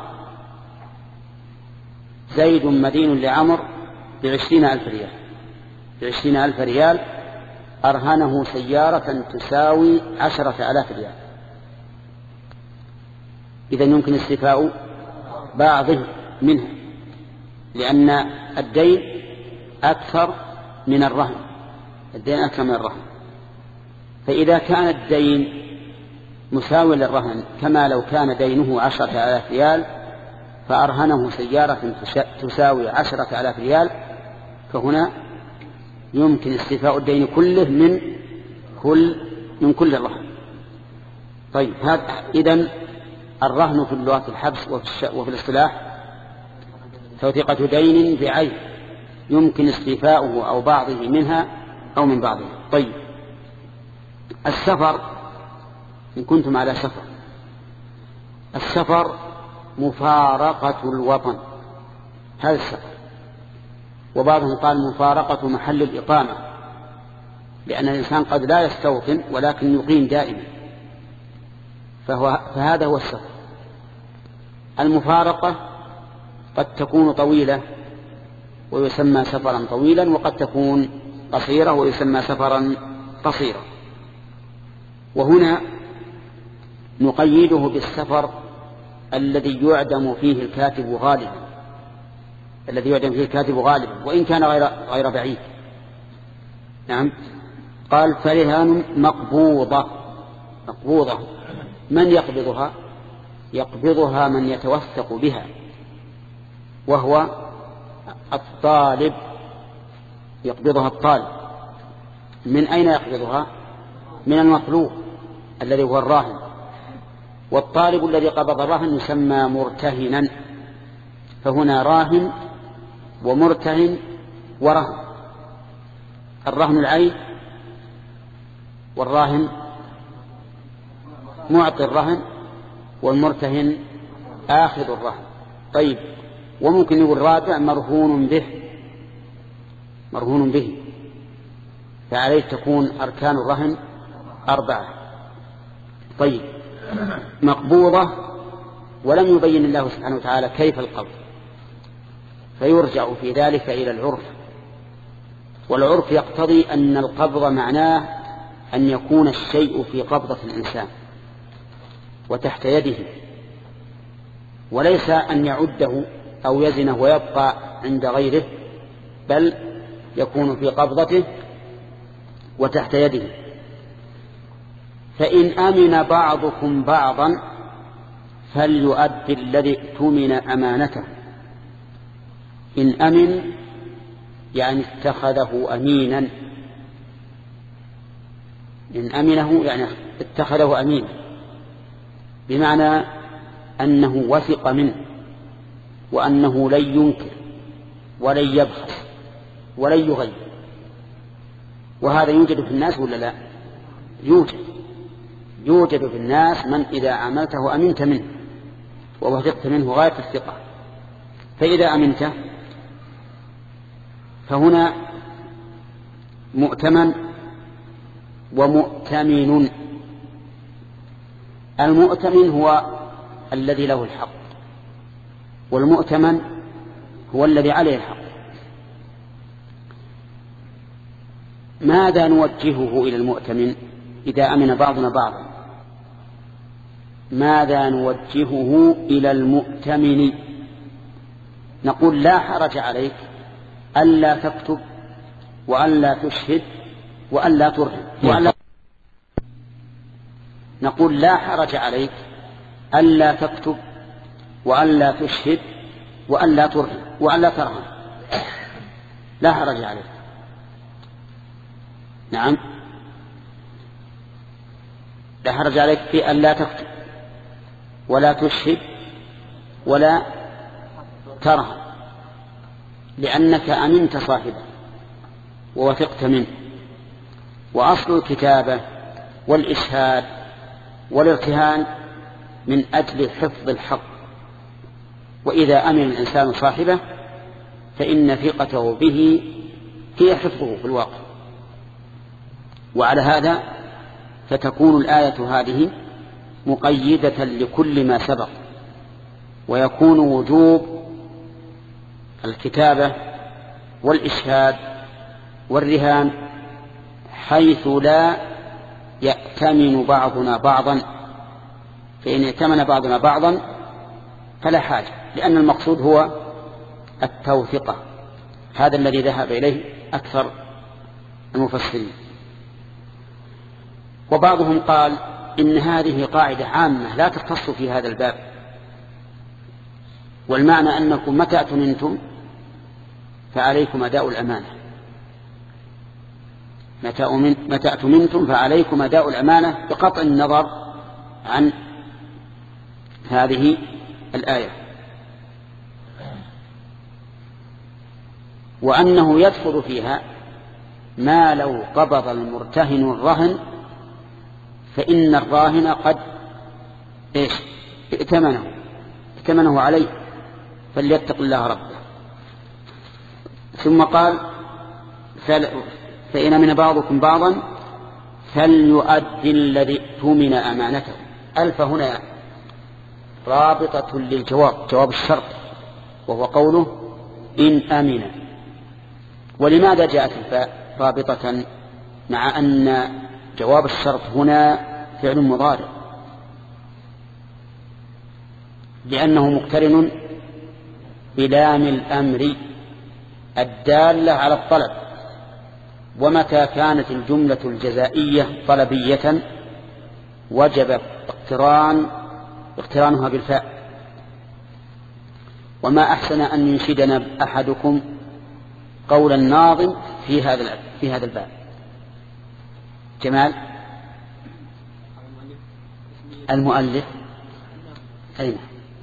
زيد مدين لعمر بعشرين ألف ريال بعشرين ألف ريال أرهنه سيارة تساوي عشرة آلاف ريال. إذن يمكن استيفاء بعضه منها، لأن الدين أكثر من الرهن الدين أكثر من الرهن. فإذا كان الدين مساوي للرهن كما لو كان دينه عشرة آلاف ريال فأرهنه سيارة تساوي عشرة آلاف ريال، فهنا يمكن استيفاء الدين كله من كل من كل الرهن. طيب، هذا إذن الرهن في اللغة الحبس وفي الاصطلاح توثيقة دين بعين يمكن استيفاؤه أو بعضه منها أو من بعضه. طيب، السفر، إن كنتم على سفر، السفر مفارقة الوطن، هذا السفر. وبعضهم قال مفارقة محل الإقامة، لأن الإنسان قد لا يستوطن ولكن يقيم دائما، فهو فهذا هو السفر. المفارقة قد تكون طويلة ويسمى سفرا طويلا، وقد تكون قصيرة ويسمى سفرا قصيرا. وهنا نقيده بالسفر الذي يعدم فيه الكاتب غالبا الذي يعدم فيه الكاتب غالبا وإن كان غير غير بعيد. نعم. قال: فرهان مقبوضة. مقبوضة من يقبضها؟ يقبضها من يتوثق بها، وهو الطالب، يقبضها الطالب. من أين يقبضها؟ من المطلوب الذي هو الراهن. والطالب الذي قبض الرهن يسمى مرتهنا، فهنا راهن ومرتهن ورهن. الرهن العين، والراهن معطي الرهن، والمرتهن آخذ الرهن. طيب، وممكن يقول رابع مرهون به، مرهون به، فعليه تكون أركان الرهن أربعة. طيب، مقبوضة، ولم يبين الله سبحانه وتعالى كيف القبض، فيرجع في ذلك إلى العرف. والعرف يقتضي أن القبض معناه أن يكون الشيء في قبضة الإنسان وتحت يده، وليس أن يعده أو يزنه ويبقى عند غيره، بل يكون في قبضته وتحت يده. فإن أمن بعضكم بعضا فليؤدي الذي اؤتمن أمانته. إن أمن يعني اتخذه أمينا، إن أمنه يعني اتخذه أمينا، بمعنى أنه وثق منه وأنه لن ينكر ولن يبخس ولن يغير. وهذا يوجد في الناس ولا لا؟ يوجد يوجد في الناس من إذا عملته أمنت منه ووثقت منه غاية الثقة. فإذا أمنته فهنا مؤتمن ومؤتمن. المؤتمن هو الذي له الحق، والمؤتمن هو الذي عليه الحق. ماذا نوجهه إلى المؤتمن إذا أمن بعضنا بعضا؟ ماذا نوجهه إلى المؤتمن؟ نقول لا حرج عليك ألا تكتب وألا تشهد وألا ترهن وألا. نقول لا حرج عليك ألا تكتب وألا تشهد وألا ترهن وألا ترهن، لا حرج عليك. نعم، لا حرج عليك في ألا تكتب ولا تشهد ولا ترهن، لأنك أمنت صاحبه ووثقت منه. وأصل الكتابة والإشهاد والارتهان من أجل حفظ الحق، وإذا أمن الإنسان صاحبه فإن ثقته به هي حفظه في الواقع. وعلى هذا فتكون الآية هذه مقيدة لكل ما سبق، ويكون وجوب الكتابة والإشهاد والرهان حيث لا يأتمن بعضنا بعضا. فإن ائتمن بعضنا بعضا فلا حاجة، لأن المقصود هو التوثقة. هذا الذي ذهب إليه أكثر المفسرين. وبعضهم قال إن هذه قاعدة عامة لا تختص في هذا الباب، والمعنى أنكم متى أتمنتم فعليكم أداء الأمانة، متى أتمنتم فعليكم أداء الأمانة بقطع النظر عن هذه الآية. وأنه يدخل فيها ما لو قبض المرتهن الرهن فإن الراهن قد إيش ائتمنه ائتمنه عليه فليتق الله ربه. ثم قال فإن من بعضكم بعضا فليؤدي الذي اؤتمن أمانته. ألف هنا رابطة للجواب، جواب الشرط، وهو قوله إن أمن. ولماذا جاءت الفاء رابطة مع أن جواب الشرط هنا فعل مضارع؟ لأنه مقترن بلام الأمر الدالة على الطلب. ومتى كانت الجملة الجزائية طلبية وجب اقتران اقترانها بالفاء. وما أحسن أن ينشدنا أحدكم قول الناظم في هذا في هذا الباب. جمال المؤلف أين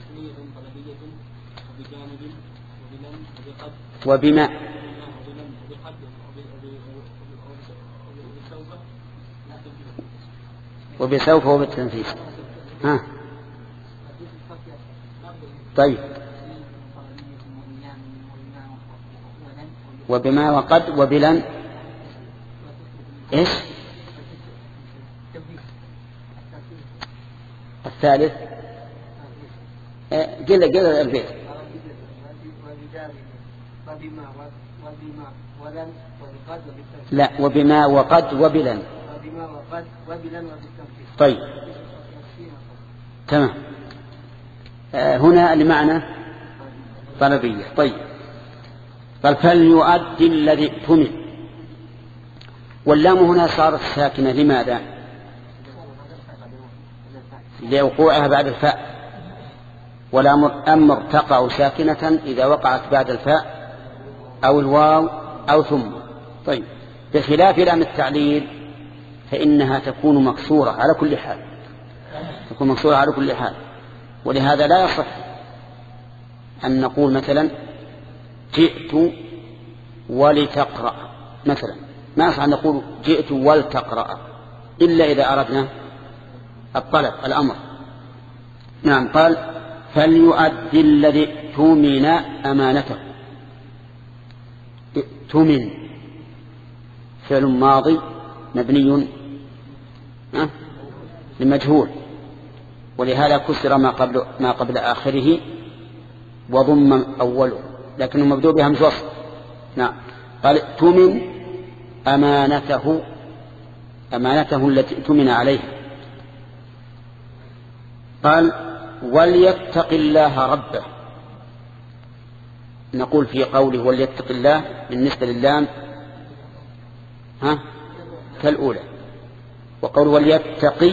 وبما وبسوف وبالتنفيذ. ها طيب، وبما وقد وبلن إيش الثالث؟ قل قل البيت. لا، وبما وقد وبلن. طيب تمام. آه هنا المعنى طلبية. طيب قال فليؤدي الذي ائتمن، واللام هنا صارت ساكنة لماذا؟ لوقوعها بعد الفاء، ولام الأمر تقع ساكنة إذا وقعت بعد الفاء أو الواو أو ثم. طيب بخلاف لام التعليل فإنها تكون مكسورة على كل حال، تكون مكسورة على كل حال، ولهذا لا يصح أن نقول مثلا جئت ولتقرأ مثلا، ما يصح أن نقول جئت ولتقرأ إلا إذا أردنا الطلب الأمر. نعم. قال فليؤدي الذي ائتمن أمانته. ائتمن فعل ماضي مبني لمجهول، ولهذا كسر ما قبل ما قبل آخره وضم أوله، لكنه مبدوء بهمز وصل. نعم. قال ائتمن أمانته، أمانته التي ائتمن عليها. قال وليتق الله ربه. نقول في قوله وليتق الله بالنسبة للام ها كالأولى، وقول وليتقي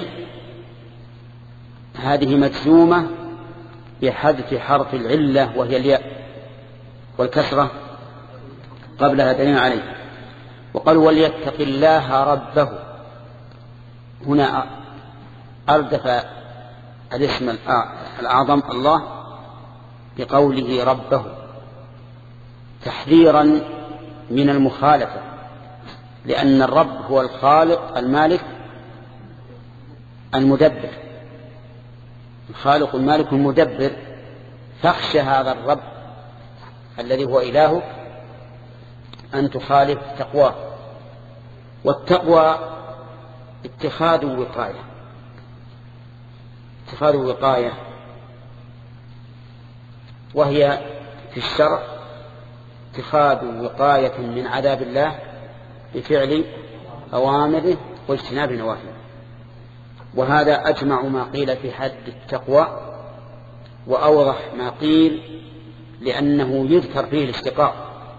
هذه مجزومة بحذف حرف العلة وهي الياء، والكسرة قبلها دليل عليه. وقال وليتق الله ربه، هنا أردف الاسم الأعظم الله بقوله ربه تحذيرا من المخالفة، لأن الرب هو الخالق المالك المدبر، الخالق المالك المدبر، فاخشى هذا الرب الذي هو إلهك أن تخالف تقواه. والتقوى اتخاذ وقاية، اتخاذ وقاية، وهي في الشرع اتخاذ وقاية من عذاب الله بفعل أوامره واجتناب نواهيه. وهذا أجمع ما قيل في حد التقوى وأوضح ما قيل، لأنه يذكر فيه الاشتقاق،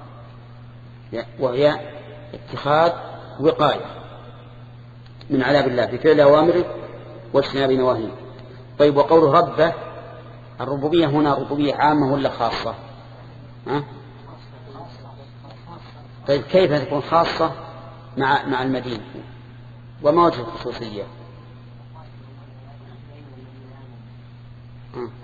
وهي اتخاذ وقاية من عذاب الله بفعل أوامره واجتناب نواهيه. طيب وقوله ربه، الربوبية هنا ربوبية عامة ولا خاصة؟ ها؟ طيب كيف تكون خاصة مع مع المدينة؟ وما وجه الخصوصية؟ ها؟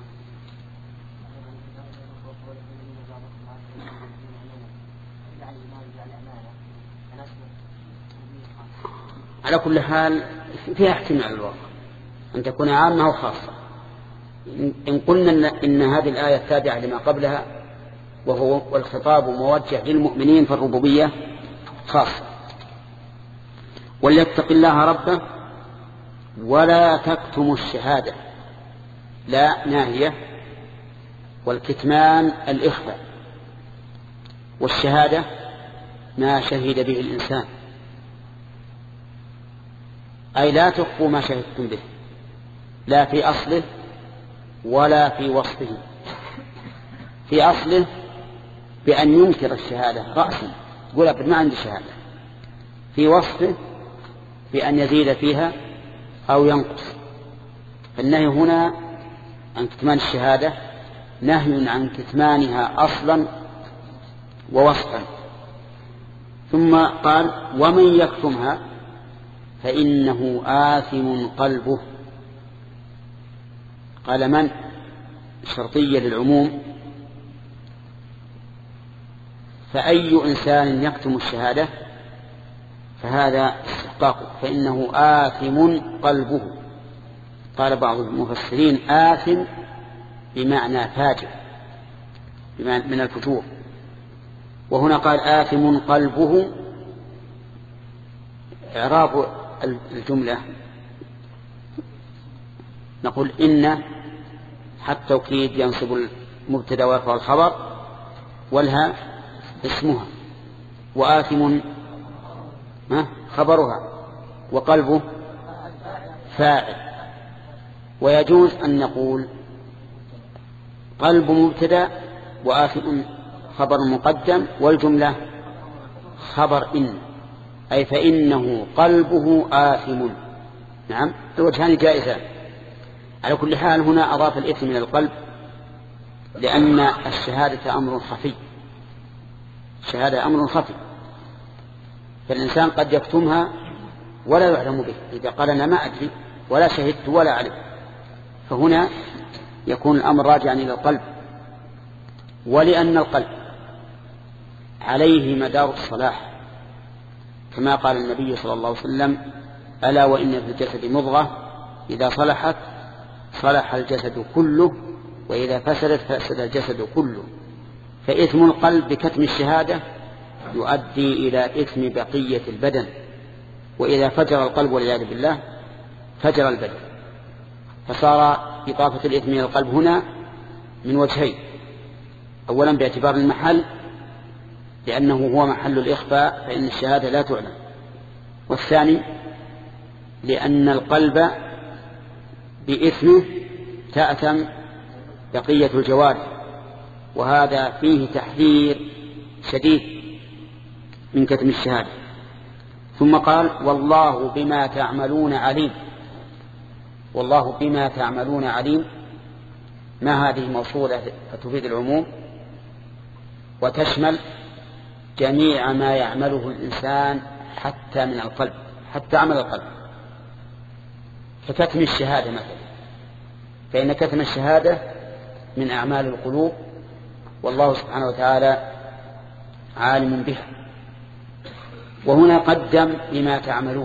على كل حال فيها احتمال الواقع أن تكون عامة أو خاصة. إن قلنا إن هذه الآية تابعة لما قبلها وهو والخطاب موجه للمؤمنين فالربوبية خاصة. وليتق الله ربه ولا تكتموا الشهادة، لا ناهية، والكتمان الإخفاء، والشهادة ما شهد به الإنسان، أي لا تخفوا ما شهدتم به، لا في أصله ولا في وصفه. في أصله بأن ينكر الشهادة رأسا، يقول أبد ما عندي شهادة. في وصفه بأن يزيد فيها أو ينقص. فالنهي هنا عن كتمان الشهادة نهي عن كتمانها أصلا ووصفا. ثم قال ومن يكتمها فإنه آثم قلبه. قال من شرطية للعموم، فأي إنسان يكتم الشهادة فهذا استحقاقه، فإنه آثم قلبه. قال بعض المفسرين آثم بمعنى فاجر من الفجور، وهنا قال آثم قلبه. إعراب الجملة نقول إن حتى توكيد ينصب المبتدا ويرفع الخبر، والها اسمها، وآثم خبرها، وقلبه فاعل. ويجوز أن نقول قلب مبتدا وآثم خبر مقدم، والجملة خبر إن، أي فإنه قلبه آثم. نعم، الوجهان جائزان. على كل حال هنا أضاف الإثم من القلب، لأن الشهادة أمر خفي، الشهادة أمر خفي، فالإنسان قد يكتمها ولا يعلم به، إذا قال أنا ما أدري ولا شهدت ولا أعلم، فهنا يكون الأمر راجعا إلى القلب. ولأن القلب عليه مدار الصلاح، كما قال النبي صلى الله عليه وسلم: ألا وإن في الجسد مضغة إذا صلحت صلح الجسد كله وإذا فسدت فسد الجسد كله. فإثم القلب بكتم الشهادة يؤدي إلى إثم بقية البدن، وإذا فجر القلب والعياذ بالله فجر البدن. فصار إضافة الإثم إلى القلب هنا من وجهين: أولا باعتبار المحل، لأنه هو محل الإخفاء فإن الشهادة لا تعلم، والثاني لأن القلب بإثمه تأثم بقية الجوارح، وهذا فيه تحذير شديد من كتم الشهادة. ثم قال: والله بما تعملون عليم. والله بما تعملون عليم، ما هذه موصولة فتفيد العموم وتشمل جميع ما يعمله الإنسان حتى من القلب، حتى عمل القلب، ككتم الشهادة مثلا، فإن كتم الشهادة من أعمال القلوب، والله سبحانه وتعالى عالم بها. وهنا قدم بما تعملون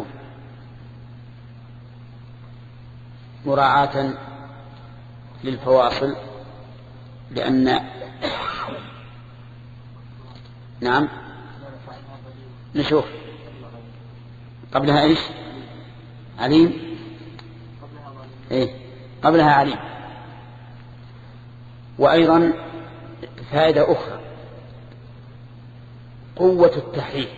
مراعاة للفواصل، لأن نعم نشوف قبلها إيش؟ عليم. إيه قبلها عليم. وأيضا فائدة أخرى: قوة التحرير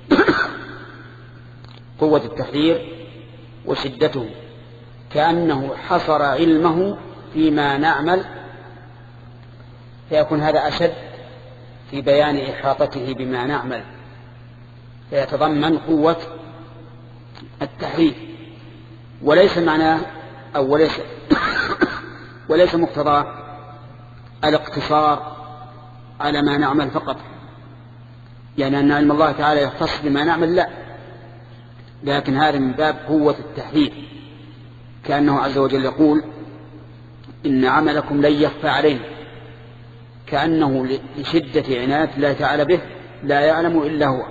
قوة التحرير وشدته، كأنه حصر علمه فيما نعمل، فيكون هذا أشد في بيان إحاطته بما نعمل، فيتضمن قوة التحرير. وليس معناه أو وليس وليس مقتضى الاقتصار على ما نعمل فقط، يعني أن علم الله تعالى يختص بما نعمل، لا، لكن هذا من باب قوة التحرير، كأنه عز وجل يقول: إن عملكم لن يخفى علينا، كأنه لشدة عناية الله تعالى به لا يعلم إلا هو.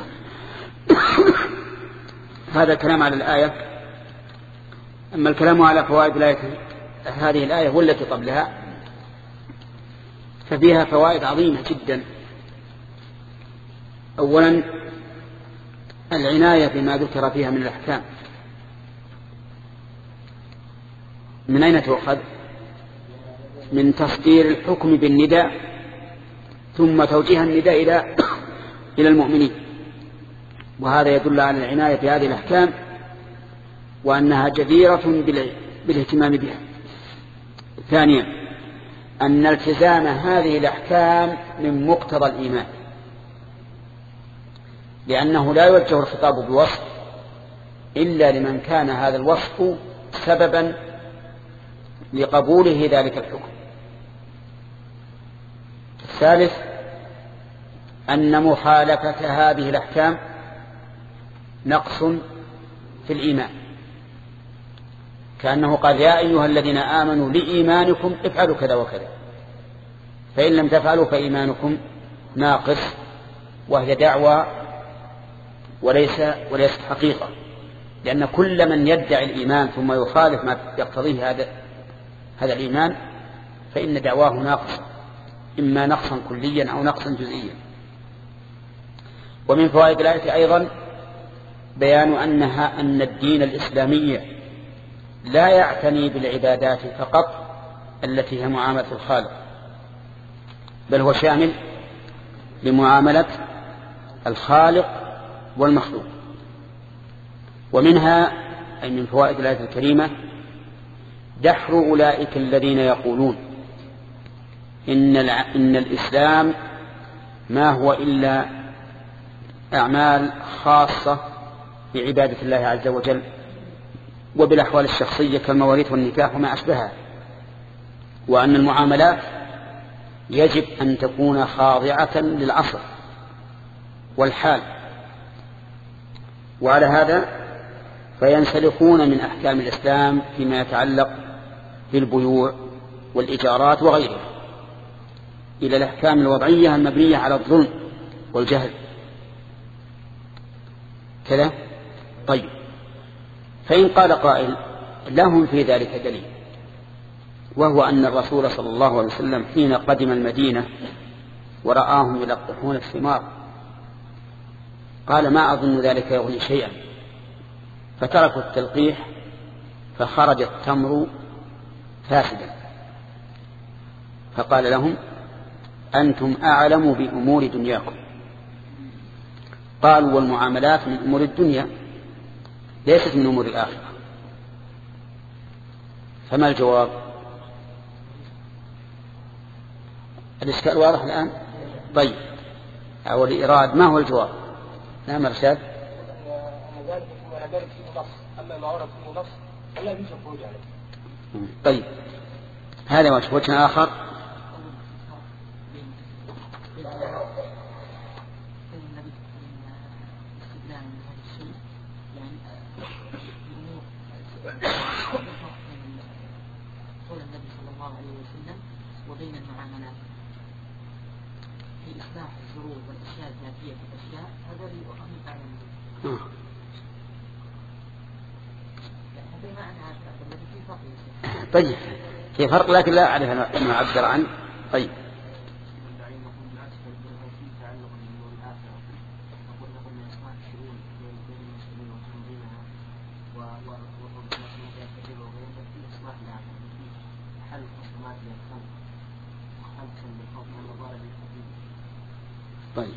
هذا كلام على الآية. أما الكلام على فوائد الآية هذه الآية والتي قبلها ففيها فوائد عظيمة جدا. أولا العناية بما ذكر فيها من الأحكام. من أين تؤخذ؟ من تصدير الحكم بالنداء، ثم توجيه النداء إلى إلى المؤمنين، وهذا يدل على العناية بهذه الأحكام وأنها جديرة بالاهتمام بها. ثانيا أن التزام هذه الأحكام من مقتضى الإيمان، لأنه لا يوجه الخطاب بوصف إلا لمن كان هذا الوصف سببا لقبوله ذلك الحكم. الثالث أن مخالفة هذه الأحكام نقص في الإيمان، كأنه قال: يا أيها الذين آمنوا لإيمانكم افعلوا كذا وكذا، فإن لم تفعلوا فإيمانكم ناقص، وهي دعوى وليس وليست حقيقة، لأن كل من يدعي الإيمان ثم يخالف ما يقتضيه هذا هذا الإيمان فإن دعواه ناقص، إما نقصا كليا أو نقصا جزئيا. ومن فوائد الآية أيضا بيان أنها أن الدين الإسلامي لا يعتني بالعبادات فقط التي هي معاملة الخالق، بل هو شامل لمعاملة الخالق والمخلوق. ومنها أي من فوائد الآية الكريمة دحر أولئك الذين يقولون إن, إن الإسلام ما هو إلا أعمال خاصة بعبادة الله عز وجل وبالأحوال الشخصية كالمواريث والنكاح وما أشبهها، وأن المعاملات يجب أن تكون خاضعة للعصر والحال. وعلى هذا فينسلخون من أحكام الإسلام فيما يتعلق بالبيوع والإيجارات وغيرها إلى الأحكام الوضعية المبنية على الظلم والجهل كذا. طيب، فإن قال قائل لهم في ذلك دليل، وهو أن الرسول صلى الله عليه وسلم حين قدم المدينة ورآهم يلقحون الثمار قال ما أظن ذلك يغني شيئا، فتركوا التلقيح فخرج التمر فاسدا، فقال لهم أنتم أعلم بأمور دنياكم. قالوا والمعاملات من أمور الدنيا ليست من أمور الآخرة، فما الجواب؟ الإشكال واضح الآن؟ طيب، أو الإيراد ما هو الجواب؟ نعم إرشاد. طيب، هذا وجه. وجه آخر
وبين المعاملات في إصلاح الشروط والأشياء الذاتية في الأشياء هذا لأهم تعلم. هذا ما أنا عارف الذي في فرق.
طيب، في فرق لكن لا أعرف أن أعبر عنه. طيب، طيب.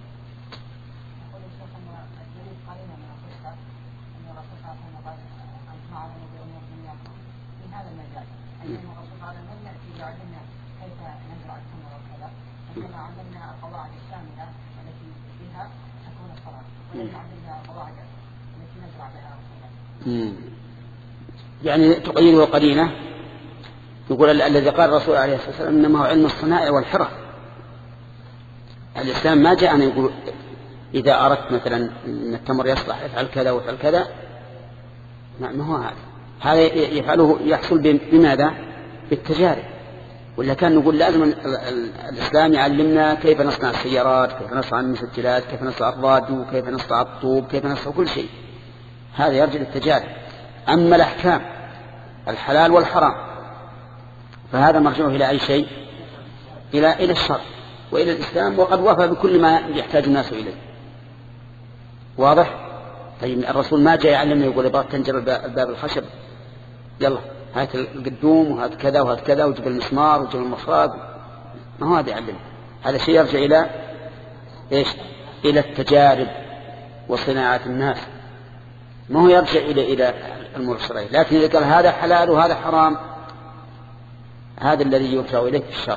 يعني تقيده قرينة يقول الذي قال الرسول عليه الصلاة والسلام إنما هو علم الصنائع والحرف. الإسلام ما جاء أن يقول إذا أردت مثلا أن التمر يصلح افعل كذا وافعل كذا، ما هو هذا. هذا يفعله يحصل بماذا؟ بالتجارب. ولا كان نقول لازم الإسلام يعلمنا كيف نصنع السيارات، كيف نصنع المسجلات، كيف نصنع الراديو، كيف نصنع الطوب، كيف نصنع كل شيء. هذا يرجع للتجارب. أما الأحكام الحلال والحرام فهذا مرجعه إلى أي شيء؟ إلى إلى الشرع وإلى الإسلام، وقد وفى بكل ما يحتاج الناس إليه. واضح؟ طيب، الرسول ما جاء يعلمنا يقول إذا تنجر الباب الخشب يلا هات القدوم وهات كذا وهات كذا وجب المسمار وجب المخراج، ما هو هذا يعلم. هذا شيء يرجع إلى إيش؟ إلى التجارب وصناعة الناس، ما هو يرجع إلى إلى المرسلين. لكن إذا قال هذا حلال وهذا حرام هذا الذي يرجع إليه في الشرع.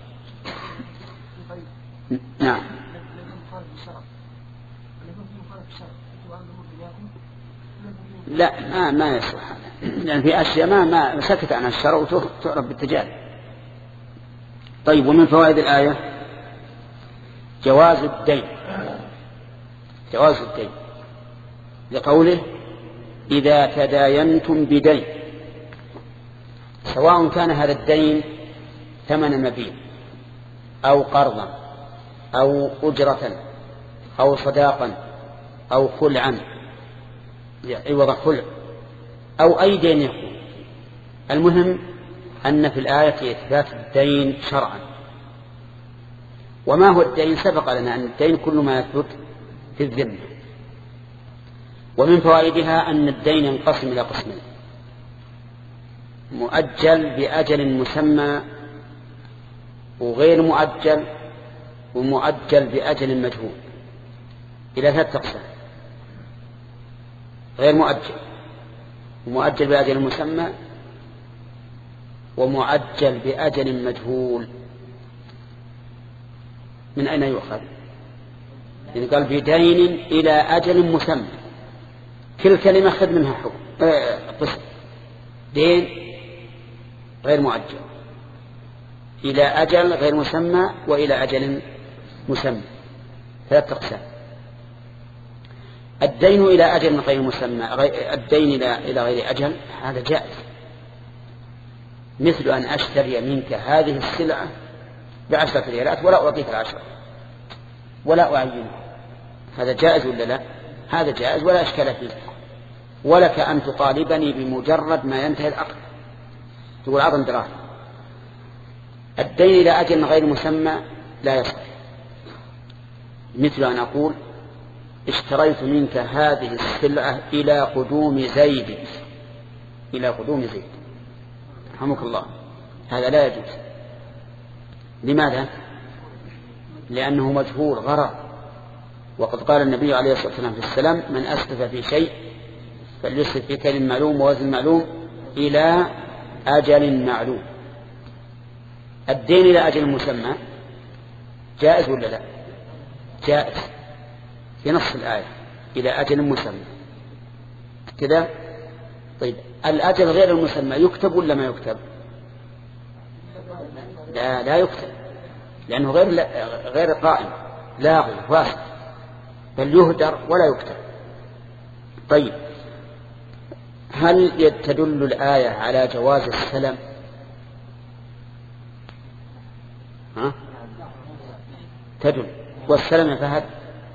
نعم. لا ما ما يصلح هذا، لأن في أشياء ما ما سكت عن الشرع وتعرف بالتجارب. طيب، ومن فوائد الآية جواز الدين، جواز الدين لقوله إذا تداينتم بدين، سواء كان هذا الدين ثمن مبيع أو قرضا أو أجرة أو صداقا أو خلعا عوض خلع أو أي دين يكون. المهم أن في الآية إثبات الدين شرعا. وما هو الدين؟ سبق لنا أن الدين كل ما يثبت في الذمة. ومن فوائدها أن الدين ينقسم إلى قسمين: مؤجل بأجل مسمى، وغير مؤجل، ومؤجل بأجل مجهول، إلى ثلاثة أقسام: غير مؤجل، ومؤجل بأجل مسمى، ومؤجل بأجل مجهول. من أين يؤخذ؟ يعني قال بدين إلى أجل مسمى، كل كلمة خذ منها حكم قسم. دين غير مؤجل، إلى أجل غير مسمى، وإلى أجل مسمى، ثلاث أقسام. الدين إلى أجل غير مسمى، الدين إلى غير أجل، هذا جائز، مثل أن أشتري منك هذه السلعة بعشرة ريالات ولا أعطيك العشرة ولا أعينها، هذا جائز ولا لا؟ هذا جائز ولا أشكال فيه. ولك أن تطالبني بمجرد ما ينتهي العقد، تقول أعطني دراهم. الدين إلى أجل غير مسمى لا يصح، مثل أن أقول اشتريت منك هذه السلعة إلى قدوم زيد، إلى قدوم زيد، رحمك الله، هذا لا يجوز. لماذا؟ لأنه مجهول غرض، وقد قال النبي عليه الصلاة والسلام في السلام: من أسلف في شيء فليسلف في كيل معلوم ووزن معلوم إلى أجل معلوم. الدين إلى أجل مسمى جائز ولا لا؟ جائز في نص الآية، إلى أجل مسمى كذا. طيب الأجل غير المسمى يكتب ولا ما يكتب؟ لا لا يكتب، لأنه غير غير قائم، لاغي فاسد، بل يهدر ولا يكتب. طيب هل تدل الآية على جواز السلم؟ ها؟ تدل. والسلم يا فهد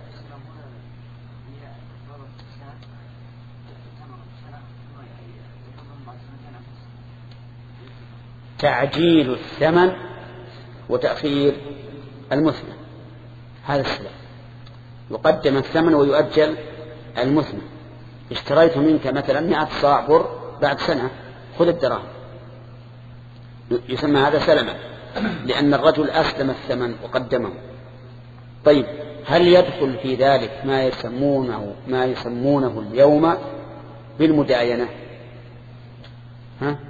تعجيل الثمن وتأخير المثمن، هذا السلم، يقدم الثمن ويؤجل المثمن. اشتريت منك مثلا مئة صاع بر، بعد سنة خذ الدراهم، يسمى هذا سلما، لأن الرجل أسلم الثمن وقدمه. طيب هل يدخل في ذلك ما يسمونه ما يسمونه اليوم بالمداينة؟ ها؟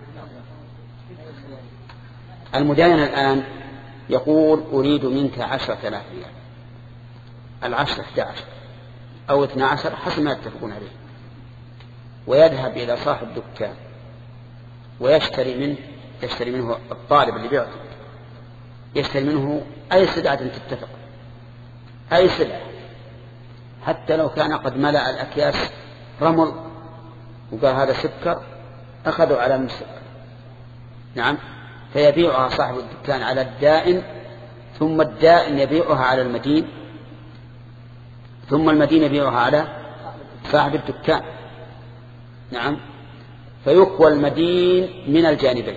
المداينة الآن يقول أريد منك عشرة آلاف ريال، العشرة احدى عشر أو اثنى عشر حسب ما يتفقون عليه، ويذهب إلى صاحب الدكان ويشتري منه يشتري منه الطالب اللي بيعطي، يشتري منه أي سلعة تتفق، أي سلعة، حتى لو كان قد ملأ الأكياس رمل وقال هذا سكر، أخذوا على السكر، نعم، فيبيعها صاحب الدكان على الدائن، ثم الدائن يبيعها على المدين، ثم المدين يبيعها على صاحب الدكان، نعم، فيكوى المدين من الجانبين،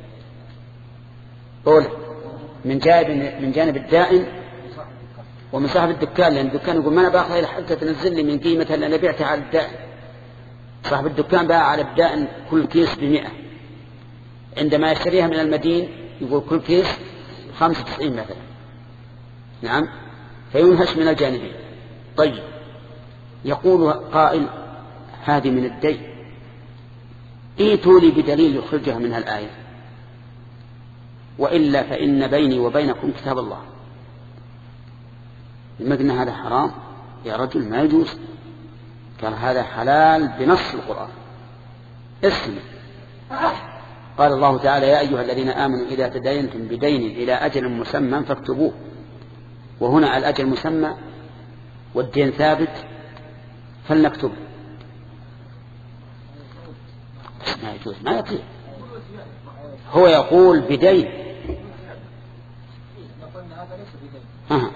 أولا من جانب من جانب الدائن ومن صاحب الدكان، لأن الدكان يقول ما أنا باخذ إلى حتى تنزل لي من قيمة اللي أنا بعتها على الدائن. صاحب الدكان باع على الدائن كل كيس بمئة، عندما يشتريها من المدين يقول كل كيس خمسة وتسعين مثلا، نعم، فينهش من الجانبين. طيب يقول قائل هذه من الدين، ائتوا لي بدليل يخرجها منها الآية، وإلا فإن بيني وبينكم كتاب الله. لما قلنا هذا حرام يا رجل ما يجوز، قال هذا حلال بنص القرآن. اسمع، قال الله تعالى: يا أيها الذين آمنوا إذا تداينتم بدين إلى أجل مسمى فاكتبوه. وهنا الأجل مسمى والدين ثابت فلنكتبه. ما يجوز، ما يطيع. هو يقول بدين، أه.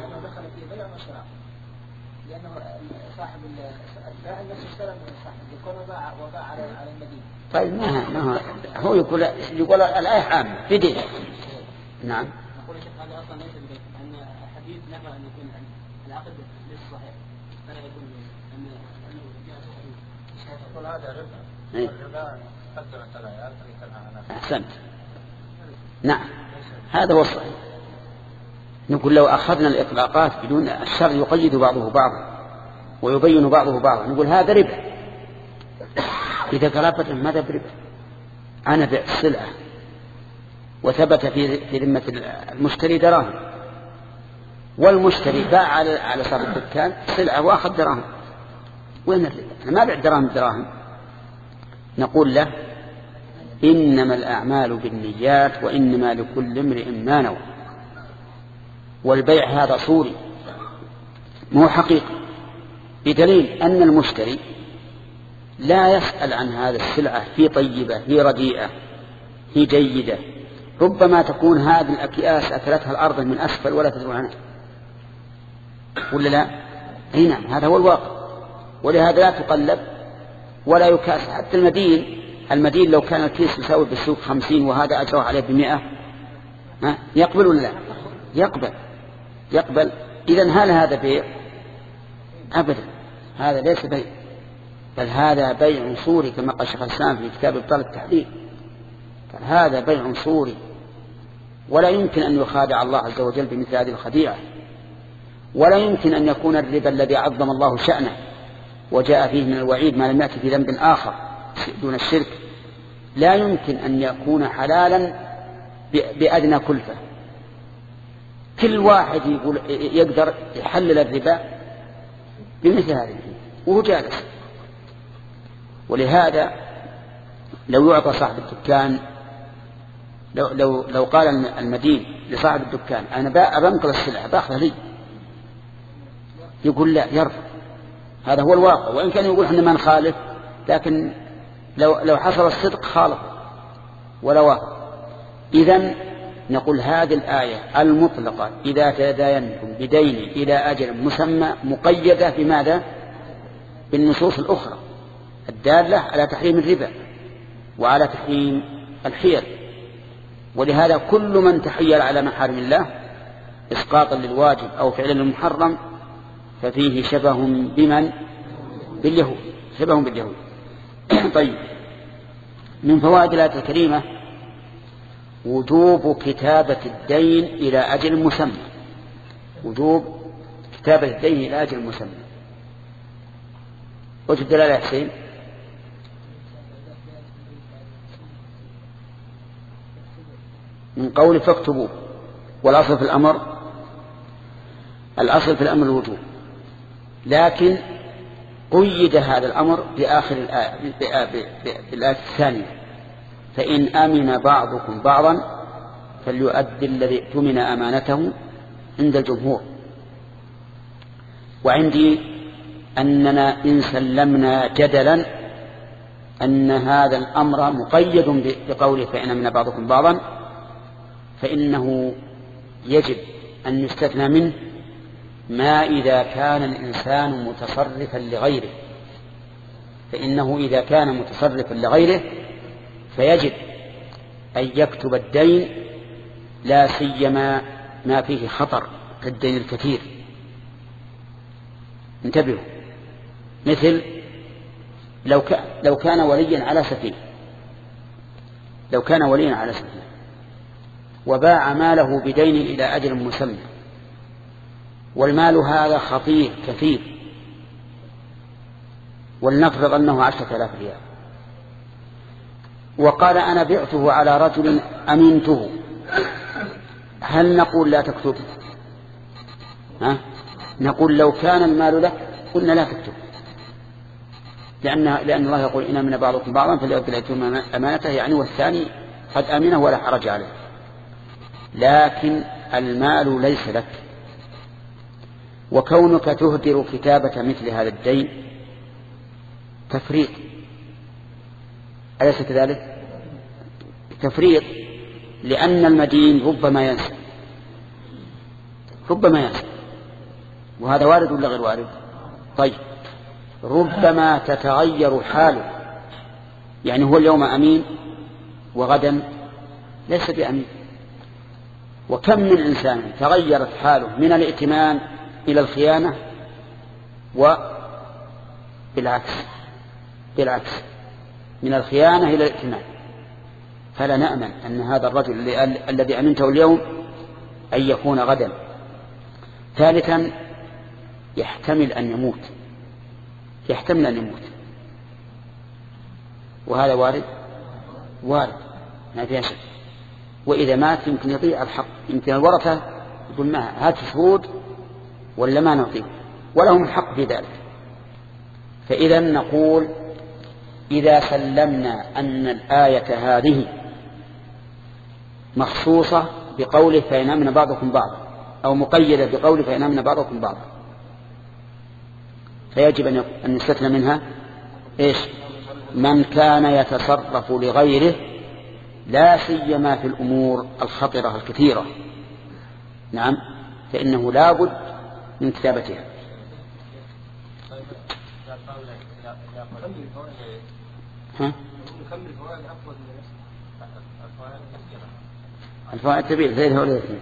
لأنه صاحب البائع نفسه اشترى من صاحب يكون وباع وباع على على المدينة.
طيب ما ما هو يقول يقول الآية عامة بدين. نعم.
أقول لك هذا أصلا ليس بدين، أن الحديث نفى أن يكون العقد ليس صحيح، فلا يكون أن أنه جاء صحيح. يقول هذا ربا. الربا قدمت الآيات لتنهى.
أحسنت. نعم هذا هو الصحيح. نقول لو أخذنا الإطلاقات بدون الشرع يقيد بعضه بعضا ويبين بعضه بعضا، نقول هذا ربا. إذا قال أبدا ماذا بربا؟ أنا بيع السلعة وثبت في في ذمة المشتري دراهم، والمشتري باع على صاحب الدكان سلعة وأخذ دراهم، وين الربا؟ أنا ما بعت دراهم دراهم. نقول له إنما الأعمال بالنيات وإنما لكل امرئ ما نوى، والبيع هذا صوري مو حقيقي، بدليل أن المشتري لا يسأل عن هذا السلعة هي طيبة هي رديئة هي جيدة، ربما تكون هذه الأكياس أكلتها الأرض من أسفل ولا تدري عنها، ولا لا؟ أي نعم، هذا هو الواقع. ولهذا لا تقلب ولا يكاس. حتى المدين المدين لو كان الكيس يساوي بالسوق خمسين وهذا أجره عليه بمئة، يقبل ولا لا؟ يقبل يقبل. إذن هل هذا بيع؟ أبدا، هذا ليس بيع، بل هذا بيع صوري كما قال شيخ الإسلام في كتاب إبطال التحليل، قال هذا بيع صوري، ولا يمكن أن يخادع الله عز وجل بمثل هذه الخديعة، ولا يمكن أن يكون الربا الذي عظم الله شأنه وجاء فيه من الوعيد ما لم يأتي في ذنب آخر دون الشرك، لا يمكن أن يكون حلالا بأدنى كلفة. كل واحد يقول يقدر يحلل الربا بمثل هذه وهو جالس. ولهذا لو يعطى صاحب الدكان، لو, لو, لو قال المدين لصاحب الدكان أنا بنقل السلعة باخذها لي، يقول لا، يرفض. هذا هو الواقع، وإن كان يقول إحنا ما نخالف، لكن لو, لو حصل الصدق خالف ولا وافق. إذن نقول هذه الآية المطلقة إذا تداينتم بدين إلى أجل مسمى مقيدة بماذا؟ بالنصوص الأخرى الدالة على تحريم الربا وعلى تحريم الحيل. ولهذا كل من تحيل على محارم الله إسقاطا للواجب أو فعلا للمحرم ففيه شبه بمن؟ باليهود، شبه باليهود. طيب، من فوائد الآية الكريمة وجوب كتابة الدين إلى أجل مسمى، وجوب كتابة الدين إلى أجل مسمى. وجه الدلالة يا حسين؟ من قول فاكتبوه، والأصل في الأمر الأصل في الأمر الوجوب، لكن قيد هذا الأمر بآخر الآية بالآية الثانية: فإن أمن بعضكم بعضا فليؤدي الذي اؤتمن أمانته عند الجمهور. وعندي أننا إن سلمنا جدلا أن هذا الأمر مقيد بقوله فإن أمن بعضكم بعضا، فإنه يجب أن يستثنى منه ما إذا كان الإنسان متصرفا لغيره، فإنه إذا كان متصرفا لغيره فيجب أن يكتب الدين، لا سيما ما فيه خطر كالدين الكثير. انتبهوا، مثل لو لو كان وليا على سفيه لو كان وليا على سفيه وباع ماله بدين إلى أجل مسمى، والمال هذا خطير كثير، ولنفرض أنه عشرة آلاف ريال، وقال أنا بعته على رجل أمنته، هل نقول لا تكتب؟ ها؟ نقول لو كان المال لك قلنا لا تكتب، لأن, لأن الله يقول إن من بعضكم بعضا فليؤدي الأيتم أمانته، يعني والثاني قد أمنه ولا حرج عليه. لكن المال ليس لك، وكونك تهدر كتابة مثل هذا الدين تفريط، أليس كذلك؟ تفريط، لأن المدين ربما ينسى ربما ينسى وهذا وارد ولا غير وارد؟ طيب، ربما تتغير حاله، يعني هو اليوم أمين وغدا ليس بأمين. وكم من إنسان تغيرت حاله من الائتمان إلى الخيانة وبالعكس بالعكس من الخيانة إلى الائتمان. فلا نأمن أن هذا الرجل الذي أمنته اليوم أن يكون غدا. ثالثا، يحتمل أن يموت يحتمل أن يموت وهذا وارد وارد ما فيها شك. وإذا مات يمكن يضيع الحق، يمكن الورثة يقول ما هات شهود ولا ما نعطيه، ولهم الحق في ذلك. فإذا نقول إذا سلمنا أن الآية هذه مخصوصة بقوله فإن آمن بعضكم بعضا، أو مقيدة بقوله فإن آمن بعضكم بعضا، فيجب أن نستثنى منها إيش؟ من كان يتصرف لغيره، لا سيما في الأمور الخطرة الكثيرة. نعم، فإنه لا بد من كتابتها. ها؟ الفوائد تبيع زي هؤلاء الاثنين.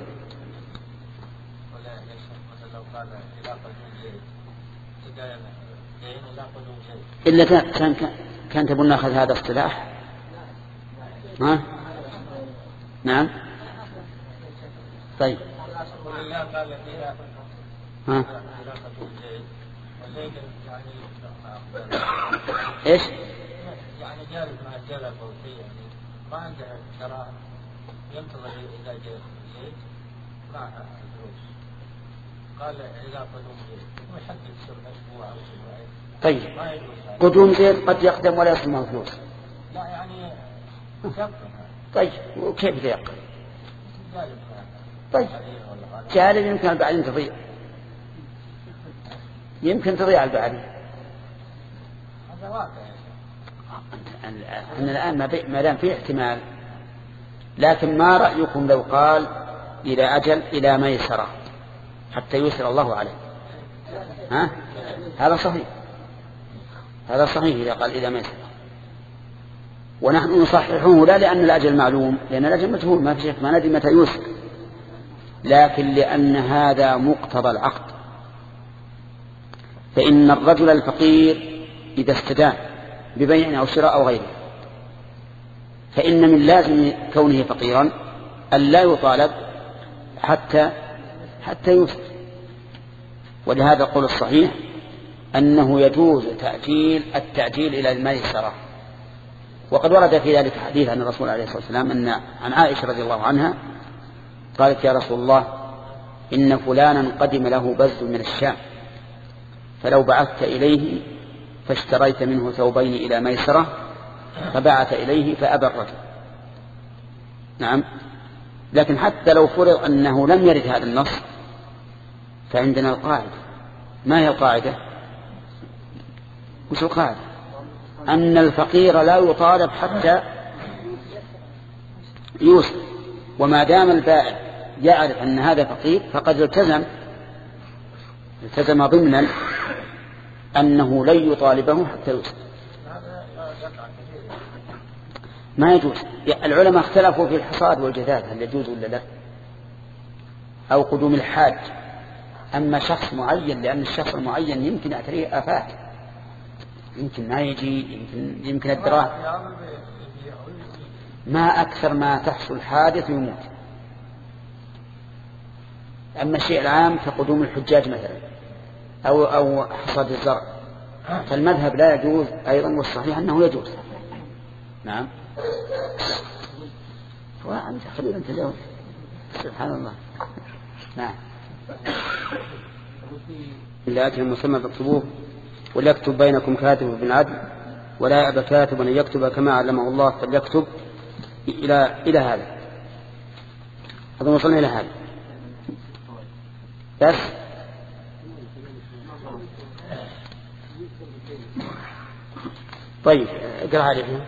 إلا كان كان كان تبون ناخذ هذا اصطلاح. ها؟ نعم. طيب. ها؟ إيش؟
يعني جالس مع الجلب أو شيء يعني ما عنده شراء، ينتظر إذا جاء زيد معها فلوس، قال إذا قدوم زيد ويحدد أسبوع أو أسبوعين.
طيب قدوم زيد قد يقدم ولا يصل معه فلوس.
لا يعني يقدم.
طيب وكيف يقدم؟ طيب جالب يمكن البعدين تضيع، يمكن تضيع البعدين.
هذا واقع.
أن الآن ما دام فيه احتمال، لكن ما رأيكم لو قال إلى أجل إلى ميسرة حتى يسر الله عليه؟ ها؟ هذا صحيح، هذا صحيح إذا قال إلى ميسرة، ونحن نصححه لا لأن الأجل معلوم، لأن الأجل مجهول ما في شيء ما ندري متى يسر، لكن لأن هذا مقتضى العقد. فإن الرجل الفقير إذا استدان ببيع أو شراء أو غيره، فإن من لازم كونه فقيرا أن لا يطالب حتى حتى يوسف. ولهذا القول الصحيح أنه يجوز تأجيل التأجيل إلى الميسرة. وقد ورد في ذلك حديث عن الرسول عليه الصلاة والسلام أن عن عائشة رضي الله عنها قالت يا رسول الله إن فلانا قدم له بذل من الشام، فلو بعثت إليه فاشتريت منه ثوبين إلى ميسرة، فبعث إليه فأبى الرجل. نعم، لكن حتى لو فرض أنه لم يرد هذا النص فعندنا القاعدة. ما هي القاعدة؟ وش القاعدة؟ أن الفقير لا يطالب حتى يوسف، وما دام البائع يعرف أن هذا فقير فقد التزم التزم ضمنا أنه لن يطالبه حتى يوسف. ما يجوز. العلماء اختلفوا في الحصاد والجذاذ هل يجوز ولا لا، أو قدوم الحاج. أما شخص معين، لأن الشخص المعين يمكن أتريه آفات، يمكن ما يجي، يمكن, يمكن الدراهم، ما أكثر ما تحصل حادث يموت. أما الشيء العام كقدوم الحجاج مثلا أو, أو حصاد الزرع، فالمذهب لا يجوز أيضا، والصحيح أنه يجوز. نعم. وأنت خليل أنت اليوم سبحان الله. نعم. لا أجل المسمى فاكتبوه وليكتب بينكم كاتب بالعدل ولا يأبى كاتب أن يكتب كما علمه الله فليكتب إلى إلى هذا. أظن وصلنا إلى هذا بس. طيب اقرأ عليهم.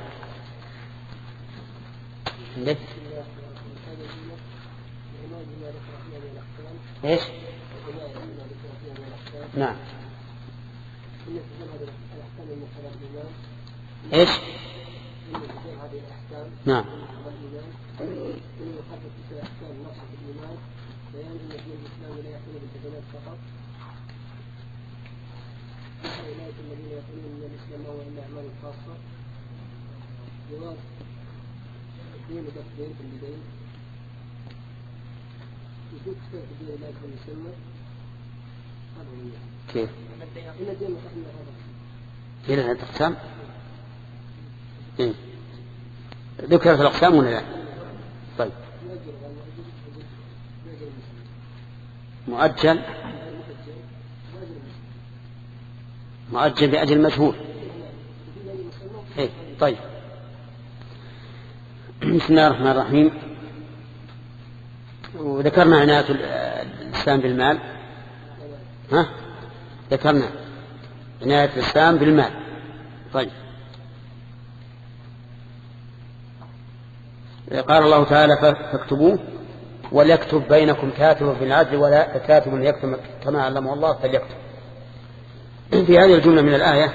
عندك ايش؟ نعم. ايش؟ نعم.
الذين يقولون ان الاسلام هو الا اعمال خاصه جواز الدين وتقديم في اليدين يجوز كتاب الدين لكن يسمى هذا هو
كيف؟
ان الدين مقدم هذا
إلى الأقسام. إيه؟ ذكرت الأقسام ولا لا؟ طيب. مؤجل مؤجل بأجل مجهول. إيه طيب. بسم الله الرحمن الرحيم. وذكرنا عناية الإسلام بالمال. ها ذكرنا عناية الإسلام بالمال. طيب. قال الله تعالى فاكتبوه وليكتب بينكم كاتب بالعدل ولا كاتب يكتب كما علمه الله فليكتب. في هذه الجملة من الآية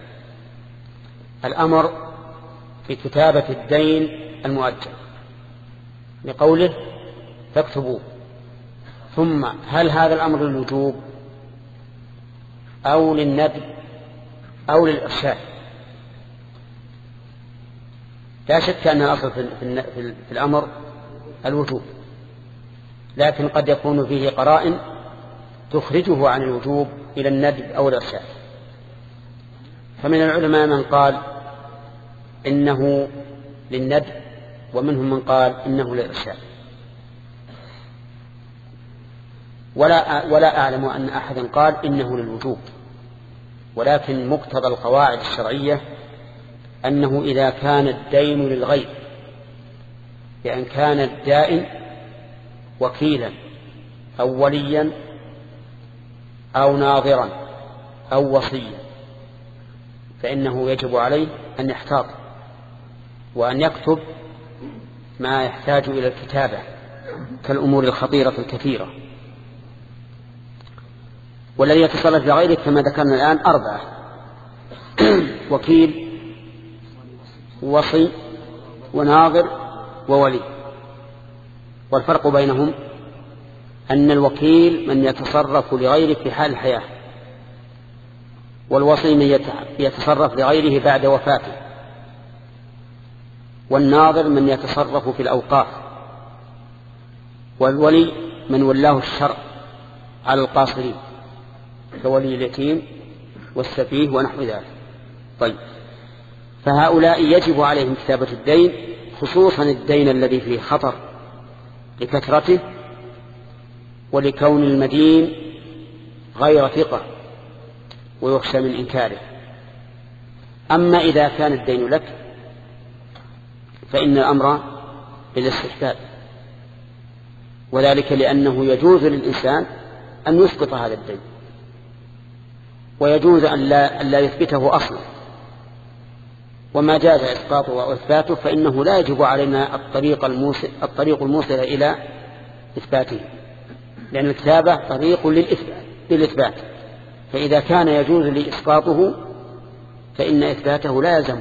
الأمر في كتابة الدين المؤجل لقوله فاكتبوه. ثم هل هذا الأمر للوجوب أو للندب أو للإرشاد؟ لا شك أن الأصل في الأمر الوجوب، لكن قد يكون فيه قرائن تخرجه عن الوجوب إلى الندب أو الإرشاد. فمن العلماء من قال إنه للندب ومنهم من قال إنه للإرشاد. ولا, ولا أعلم أن أحدا قال إنه للوجوب، ولكن مقتضى القواعد الشرعية أنه إذا كان الدين للغير، بأن كان الدائن وكيلا أو وليا أو ناظرا أو وصيا، فإنه يجب عليه أن يحتاط وأن يكتب ما يحتاج إلى الكتابة كالأمور الخطيرة الكثيرة. والذي يتصرف لغيره كما ذكرنا الآن أربعة: وكيل ووصي وناظر وولي. والفرق بينهم أن الوكيل من يتصرف لغيره في حال الحياة، والوصي من يتصرف لغيره بعد وفاته، والناظر من يتصرف في الأوقاف، والولي من ولاه الشرع على القاصرين كولي اليتيم والسفيه ونحو ذلك. طيب، فهؤلاء يجب عليهم كتابة الدين، خصوصا الدين الذي فيه خطر لكثرته ولكون المدين غير ثقة ويخشى من إنكاره. أما إذا كان الدين لك فإن الأمر بالاستحباب، وذلك لأنه يجوز للإنسان أن يسقط هذا الدين، ويجوز أن لا, أن لا يثبته أصلا. وما جاز إسقاطه وإثباته فإنه لا يجب علينا الطريق الموصل, الطريق الموصل إلى إثباته، لأن الكتابة طريق للإثبات, للإثبات. فإذا كان يجوز لإسقاطه فإن إثباته لا يلزمه.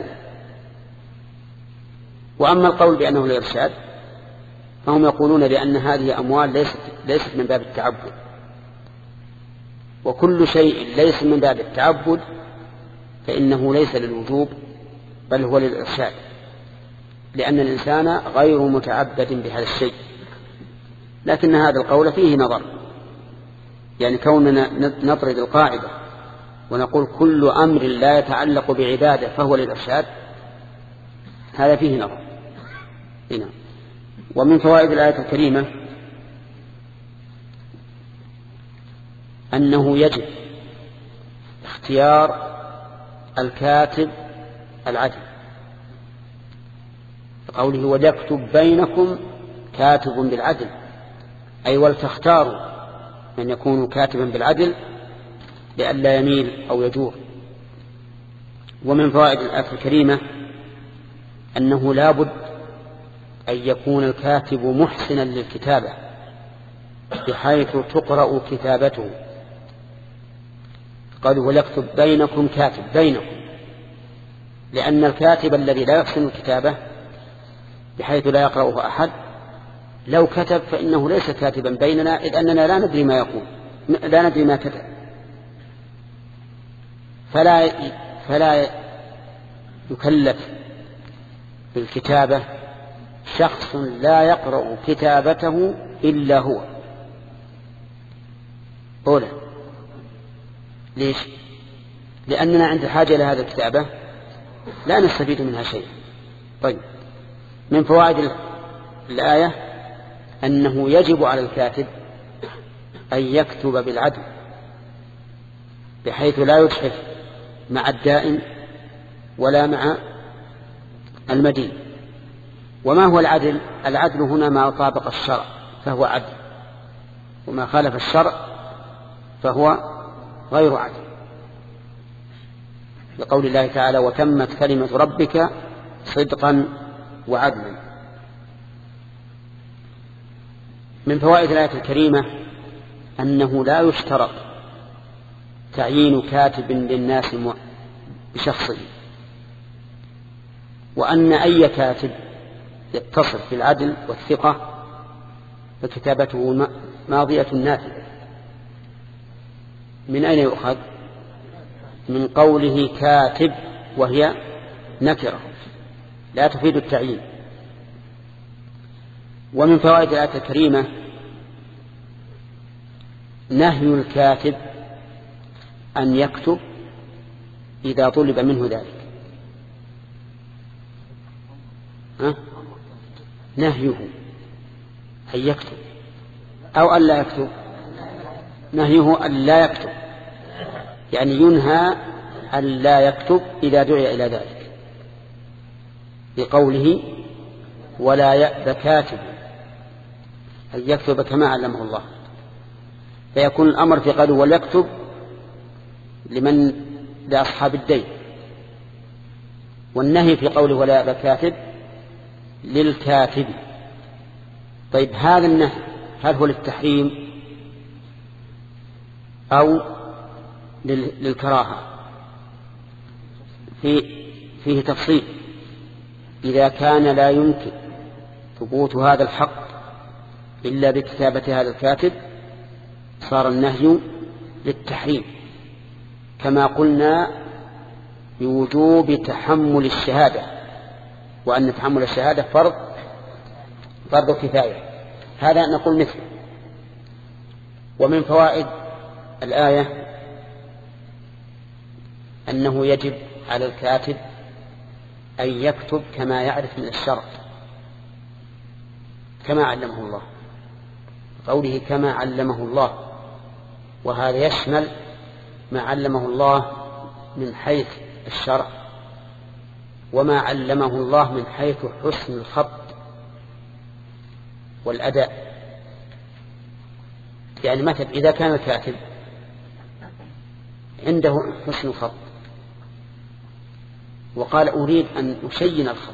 وأما القول بأنه لإرشاد فهم يقولون بأن هذه أموال ليست, ليست من باب التعبد، وكل شيء ليس من باب التعبد فإنه ليس للوجوب بل هو للإرشاد، لأن الإنسان غير متعبد بهذا الشيء. لكن هذا القول فيه نظر، يعني كوننا نطرد القاعدة ونقول كل أمر لا يتعلق بعبادة فهو للإرشاد، هذا فيه نظر هنا. ومن فوائد الآية الكريمة أنه يجب اختيار الكاتب العدل، قوله وليكتب بينكم كاتب بالعدل، أي ولتختاروا من يكون كاتبا بالعدل لئلا يميل أو يجور. ومن فوائد الآية الكريمة أنه لا بد أن يكون الكاتب محسنا للكتابة بحيث تقرأ كتابته. قال وليكتب بينكم كاتب، بينكم، لأن الكاتب الذي لا يحسن الكتابة بحيث لا يقرأه أحد لو كتب فإنه ليس كاتبا بيننا، إذ أننا لا ندري ما يقول، لا ندري ما كتب. فلا فلا يكلف بالكتابة شخص لا يقرأ كتابته إلا هو. أولا، ليش؟ لأننا عند حاجة لهذا الكتابة لا نستفيد منها شيء. طيب، من فوائد الآية أنه يجب على الكاتب أن يكتب بالعدل بحيث لا يجحف مع الدائن ولا مع المدين. وما هو العدل؟ العدل هنا ما طابق الشرع فهو عدل، وما خالف الشرع فهو غير عدل، لقول الله تعالى وتمت كلمة ربك صدقا وعدلا. من فوائد الآية الكريمة أنه لا يشترط تعيين كاتب للناس بشخصه، وأن أي كاتب يتصف بالعدل والثقة فكتابته ماضية نافذة. من أين يؤخذ؟ من قوله كاتب وهي نكرة لا تفيد التعيين. ومن فوائد الآية الكريمة نهي الكاتب أن يكتب إذا طلب منه ذلك. ها؟ نهيه أن يكتب أو أن لا يكتب. نهيه أن لا يكتب، يعني ينهى أن لا يكتب إذا دعي إلى ذلك، بقوله ولا يأبى كاتب أن يكتب كما علمه الله. فيكون الأمر في قوله وليكتب لمن لأصحاب الدين، والنهي في قوله ولا يأبى كاتب للكاتب. طيب هذا النهي هل هو للتحريم أو للكراهة؟ في فيه تفصيل. إذا كان لا يمكن ثبوت هذا الحق إلا بكتابة هذا الكاتب صار النهي للتحريم، كما قلنا بوجوب تحمل الشهادة، وأن تحمل الشهادة فرض فرض كفاية، هذا نقول مثل. ومن فوائد الآية أنه يجب على الكاتب أن يكتب كما يعرف من الشرع كما علمه الله، قوله كما علمه الله، وهذا يشمل ما علمه الله من حيث الشرع وما علمه الله من حيث حسن الخط والأداء. يعني مثلا إذا كان الكاتب عنده حسن الخط وقال أريد أن أشين الخط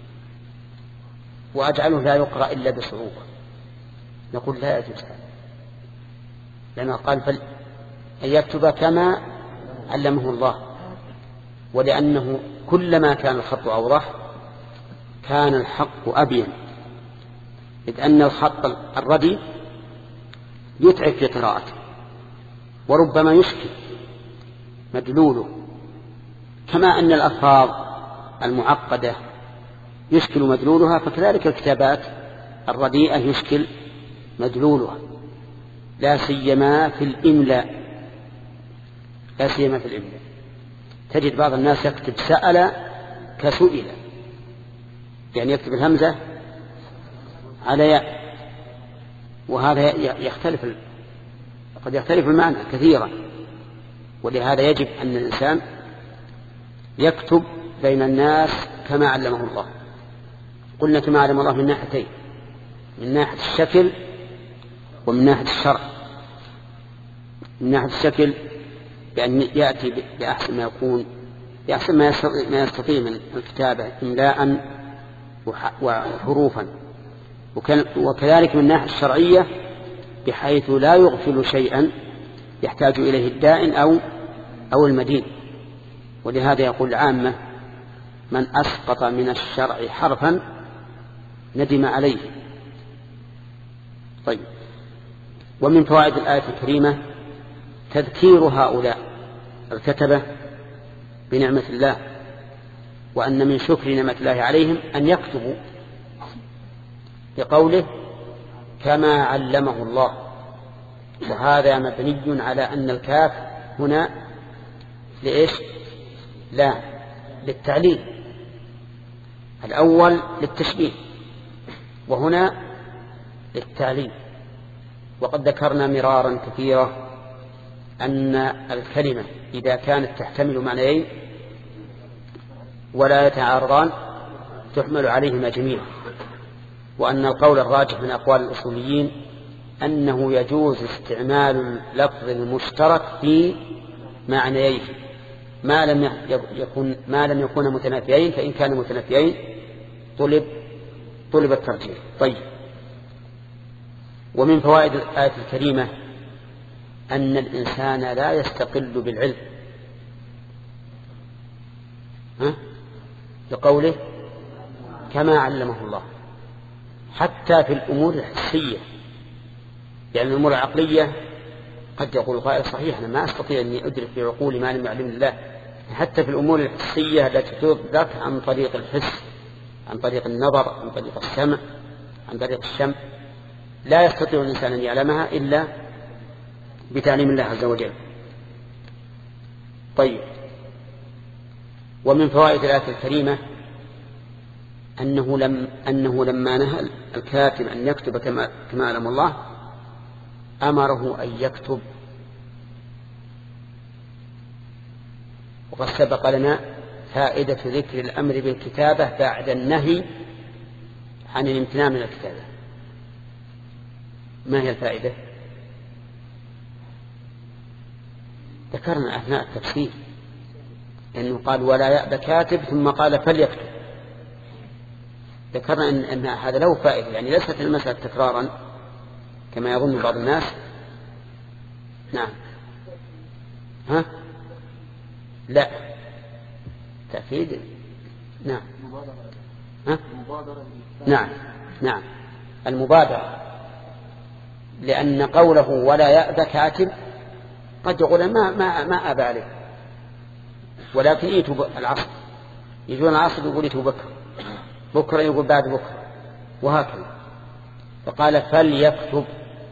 وأجعله لا يقرأ إلا بصعوبة، نقول لا يجوز هذا، لأنه قال فل أن يكتب كما علمه الله، ولأنه كلما كان الخط أوضح كان الحق أبين، إذ أن الخط الردي يتعب في قراءته وربما يشكل مدلوله، كما أن الألفاظ المعقدة يشكل مدلولها، فكذلك الكتابات الرديئة يشكل مدلولها، لا سيما في الإملاء لا سيما في الإملاء تجد بعض الناس يكتب سأل كسئل، يعني يكتب الهمزة على ياء، وهذا يختلف قد يختلف المعنى كثيرا. ولهذا يجب أن الإنسان يكتب بين الناس كما علمه الله. قلنا كما علم الله من ناحيتين، من ناحية الشكل ومن ناحية الشرع. من ناحية الشكل بأن يأتي بأحسن ما يكون بأحسن ما يستطيع من الكتابة إملاء وحروفا، وكذلك من ناحية الشرعية بحيث لا يغفل شيئا يحتاج إليه الدائن أو أو المدين. ولهذا يقول العامة من أسقط من الشرع حرفا ندم عليه. طيب، ومن فوائد الآية الكريمة تذكير هؤلاء الكتبة بنعمة الله، وأن من شكر نعمة الله عليهم أن يكتبوا بقوله كما علمه الله، وهذا مبني على أن الكاف هنا لإيش؟ لا للتعليل، الأول للتشبيه وهنا للتعليل. وقد ذكرنا مرارا كثيرا أن الكلمة إذا كانت تحتمل معنيين ولا يتعارضان تحمل عليهما جميعا، وأن القول الراجح من أقوال الأصوليين أنه يجوز استعمال اللفظ المشترك في معنيين ما لم يكن ما لم يكون متنافيين، فإن كان متنافيين طلب طلب الترجيح. طيب، ومن فوائد الآية الكريمة أن الإنسان لا يستقل بالعلم، ها؟ لقوله كما علمه الله، حتى في الأمور الحسية. يعني الأمور العقلية قد يقول قائل صحيح أنا ما أستطيع أني أدرك بعقولي ما لم يعلم الله. حتى في الأمور الحسية التي تدرك عن طريق الحس، عن طريق النظر، عن طريق السمع، عن طريق الشم، لا يستطيع الإنسان أن يعلمها إلا بتعليم الله عز وجل. طيب، ومن فوائد الآية الكريمة أنه, لم أنه لما نهى الكاتب أن يكتب كما, كما علم الله أمره أن يكتب. وقد سبق لنا فائدة ذكر الأمر بالكتابة بعد النهي عن الامتناع من الكتابة. ما هي الفائدة؟ ذكرنا أثناء التفسير أنه قال ولا يأبى كاتب ثم قال فليكتب. ذكرنا أن, أن هذا له فائدة، يعني ليست المسألة تكرارا كما يظن بعض الناس. نعم، ها؟ لا، تأكيد. نعم، ها؟ نعم نعم المبادرة، لأن قوله ولا يأبى كاتب قد يقول ما ما ما أبى عليه، ولكن يتوب العصر، يجون العصر يقول يتوب بكرة، بكرة يقول بعد بكرة، وهكذا. فقال فليكتب،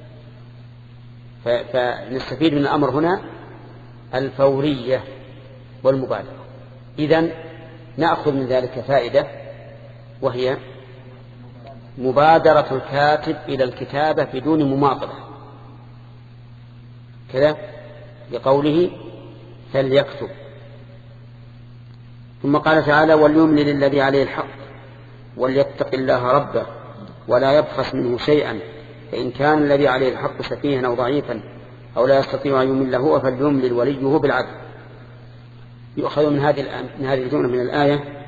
فنستفيد من الأمر هنا الفورية والمبادرة. إذن نأخذ من ذلك فائدة، وهي مبادرة الكاتب إلى الكتابة بدون مماطلة كذا بقوله فليكتب. ثم قال تعالى وليملل الذي عليه الحق وليتق الله ربه ولا يبخس منه شيئا فإن كان الذي عليه الحق سفيها أو ضعيفا أو لا يستطيع أن يمل هو فليملل وليه بالعدل. يؤخذ من هذه من هذه الجملة من الآية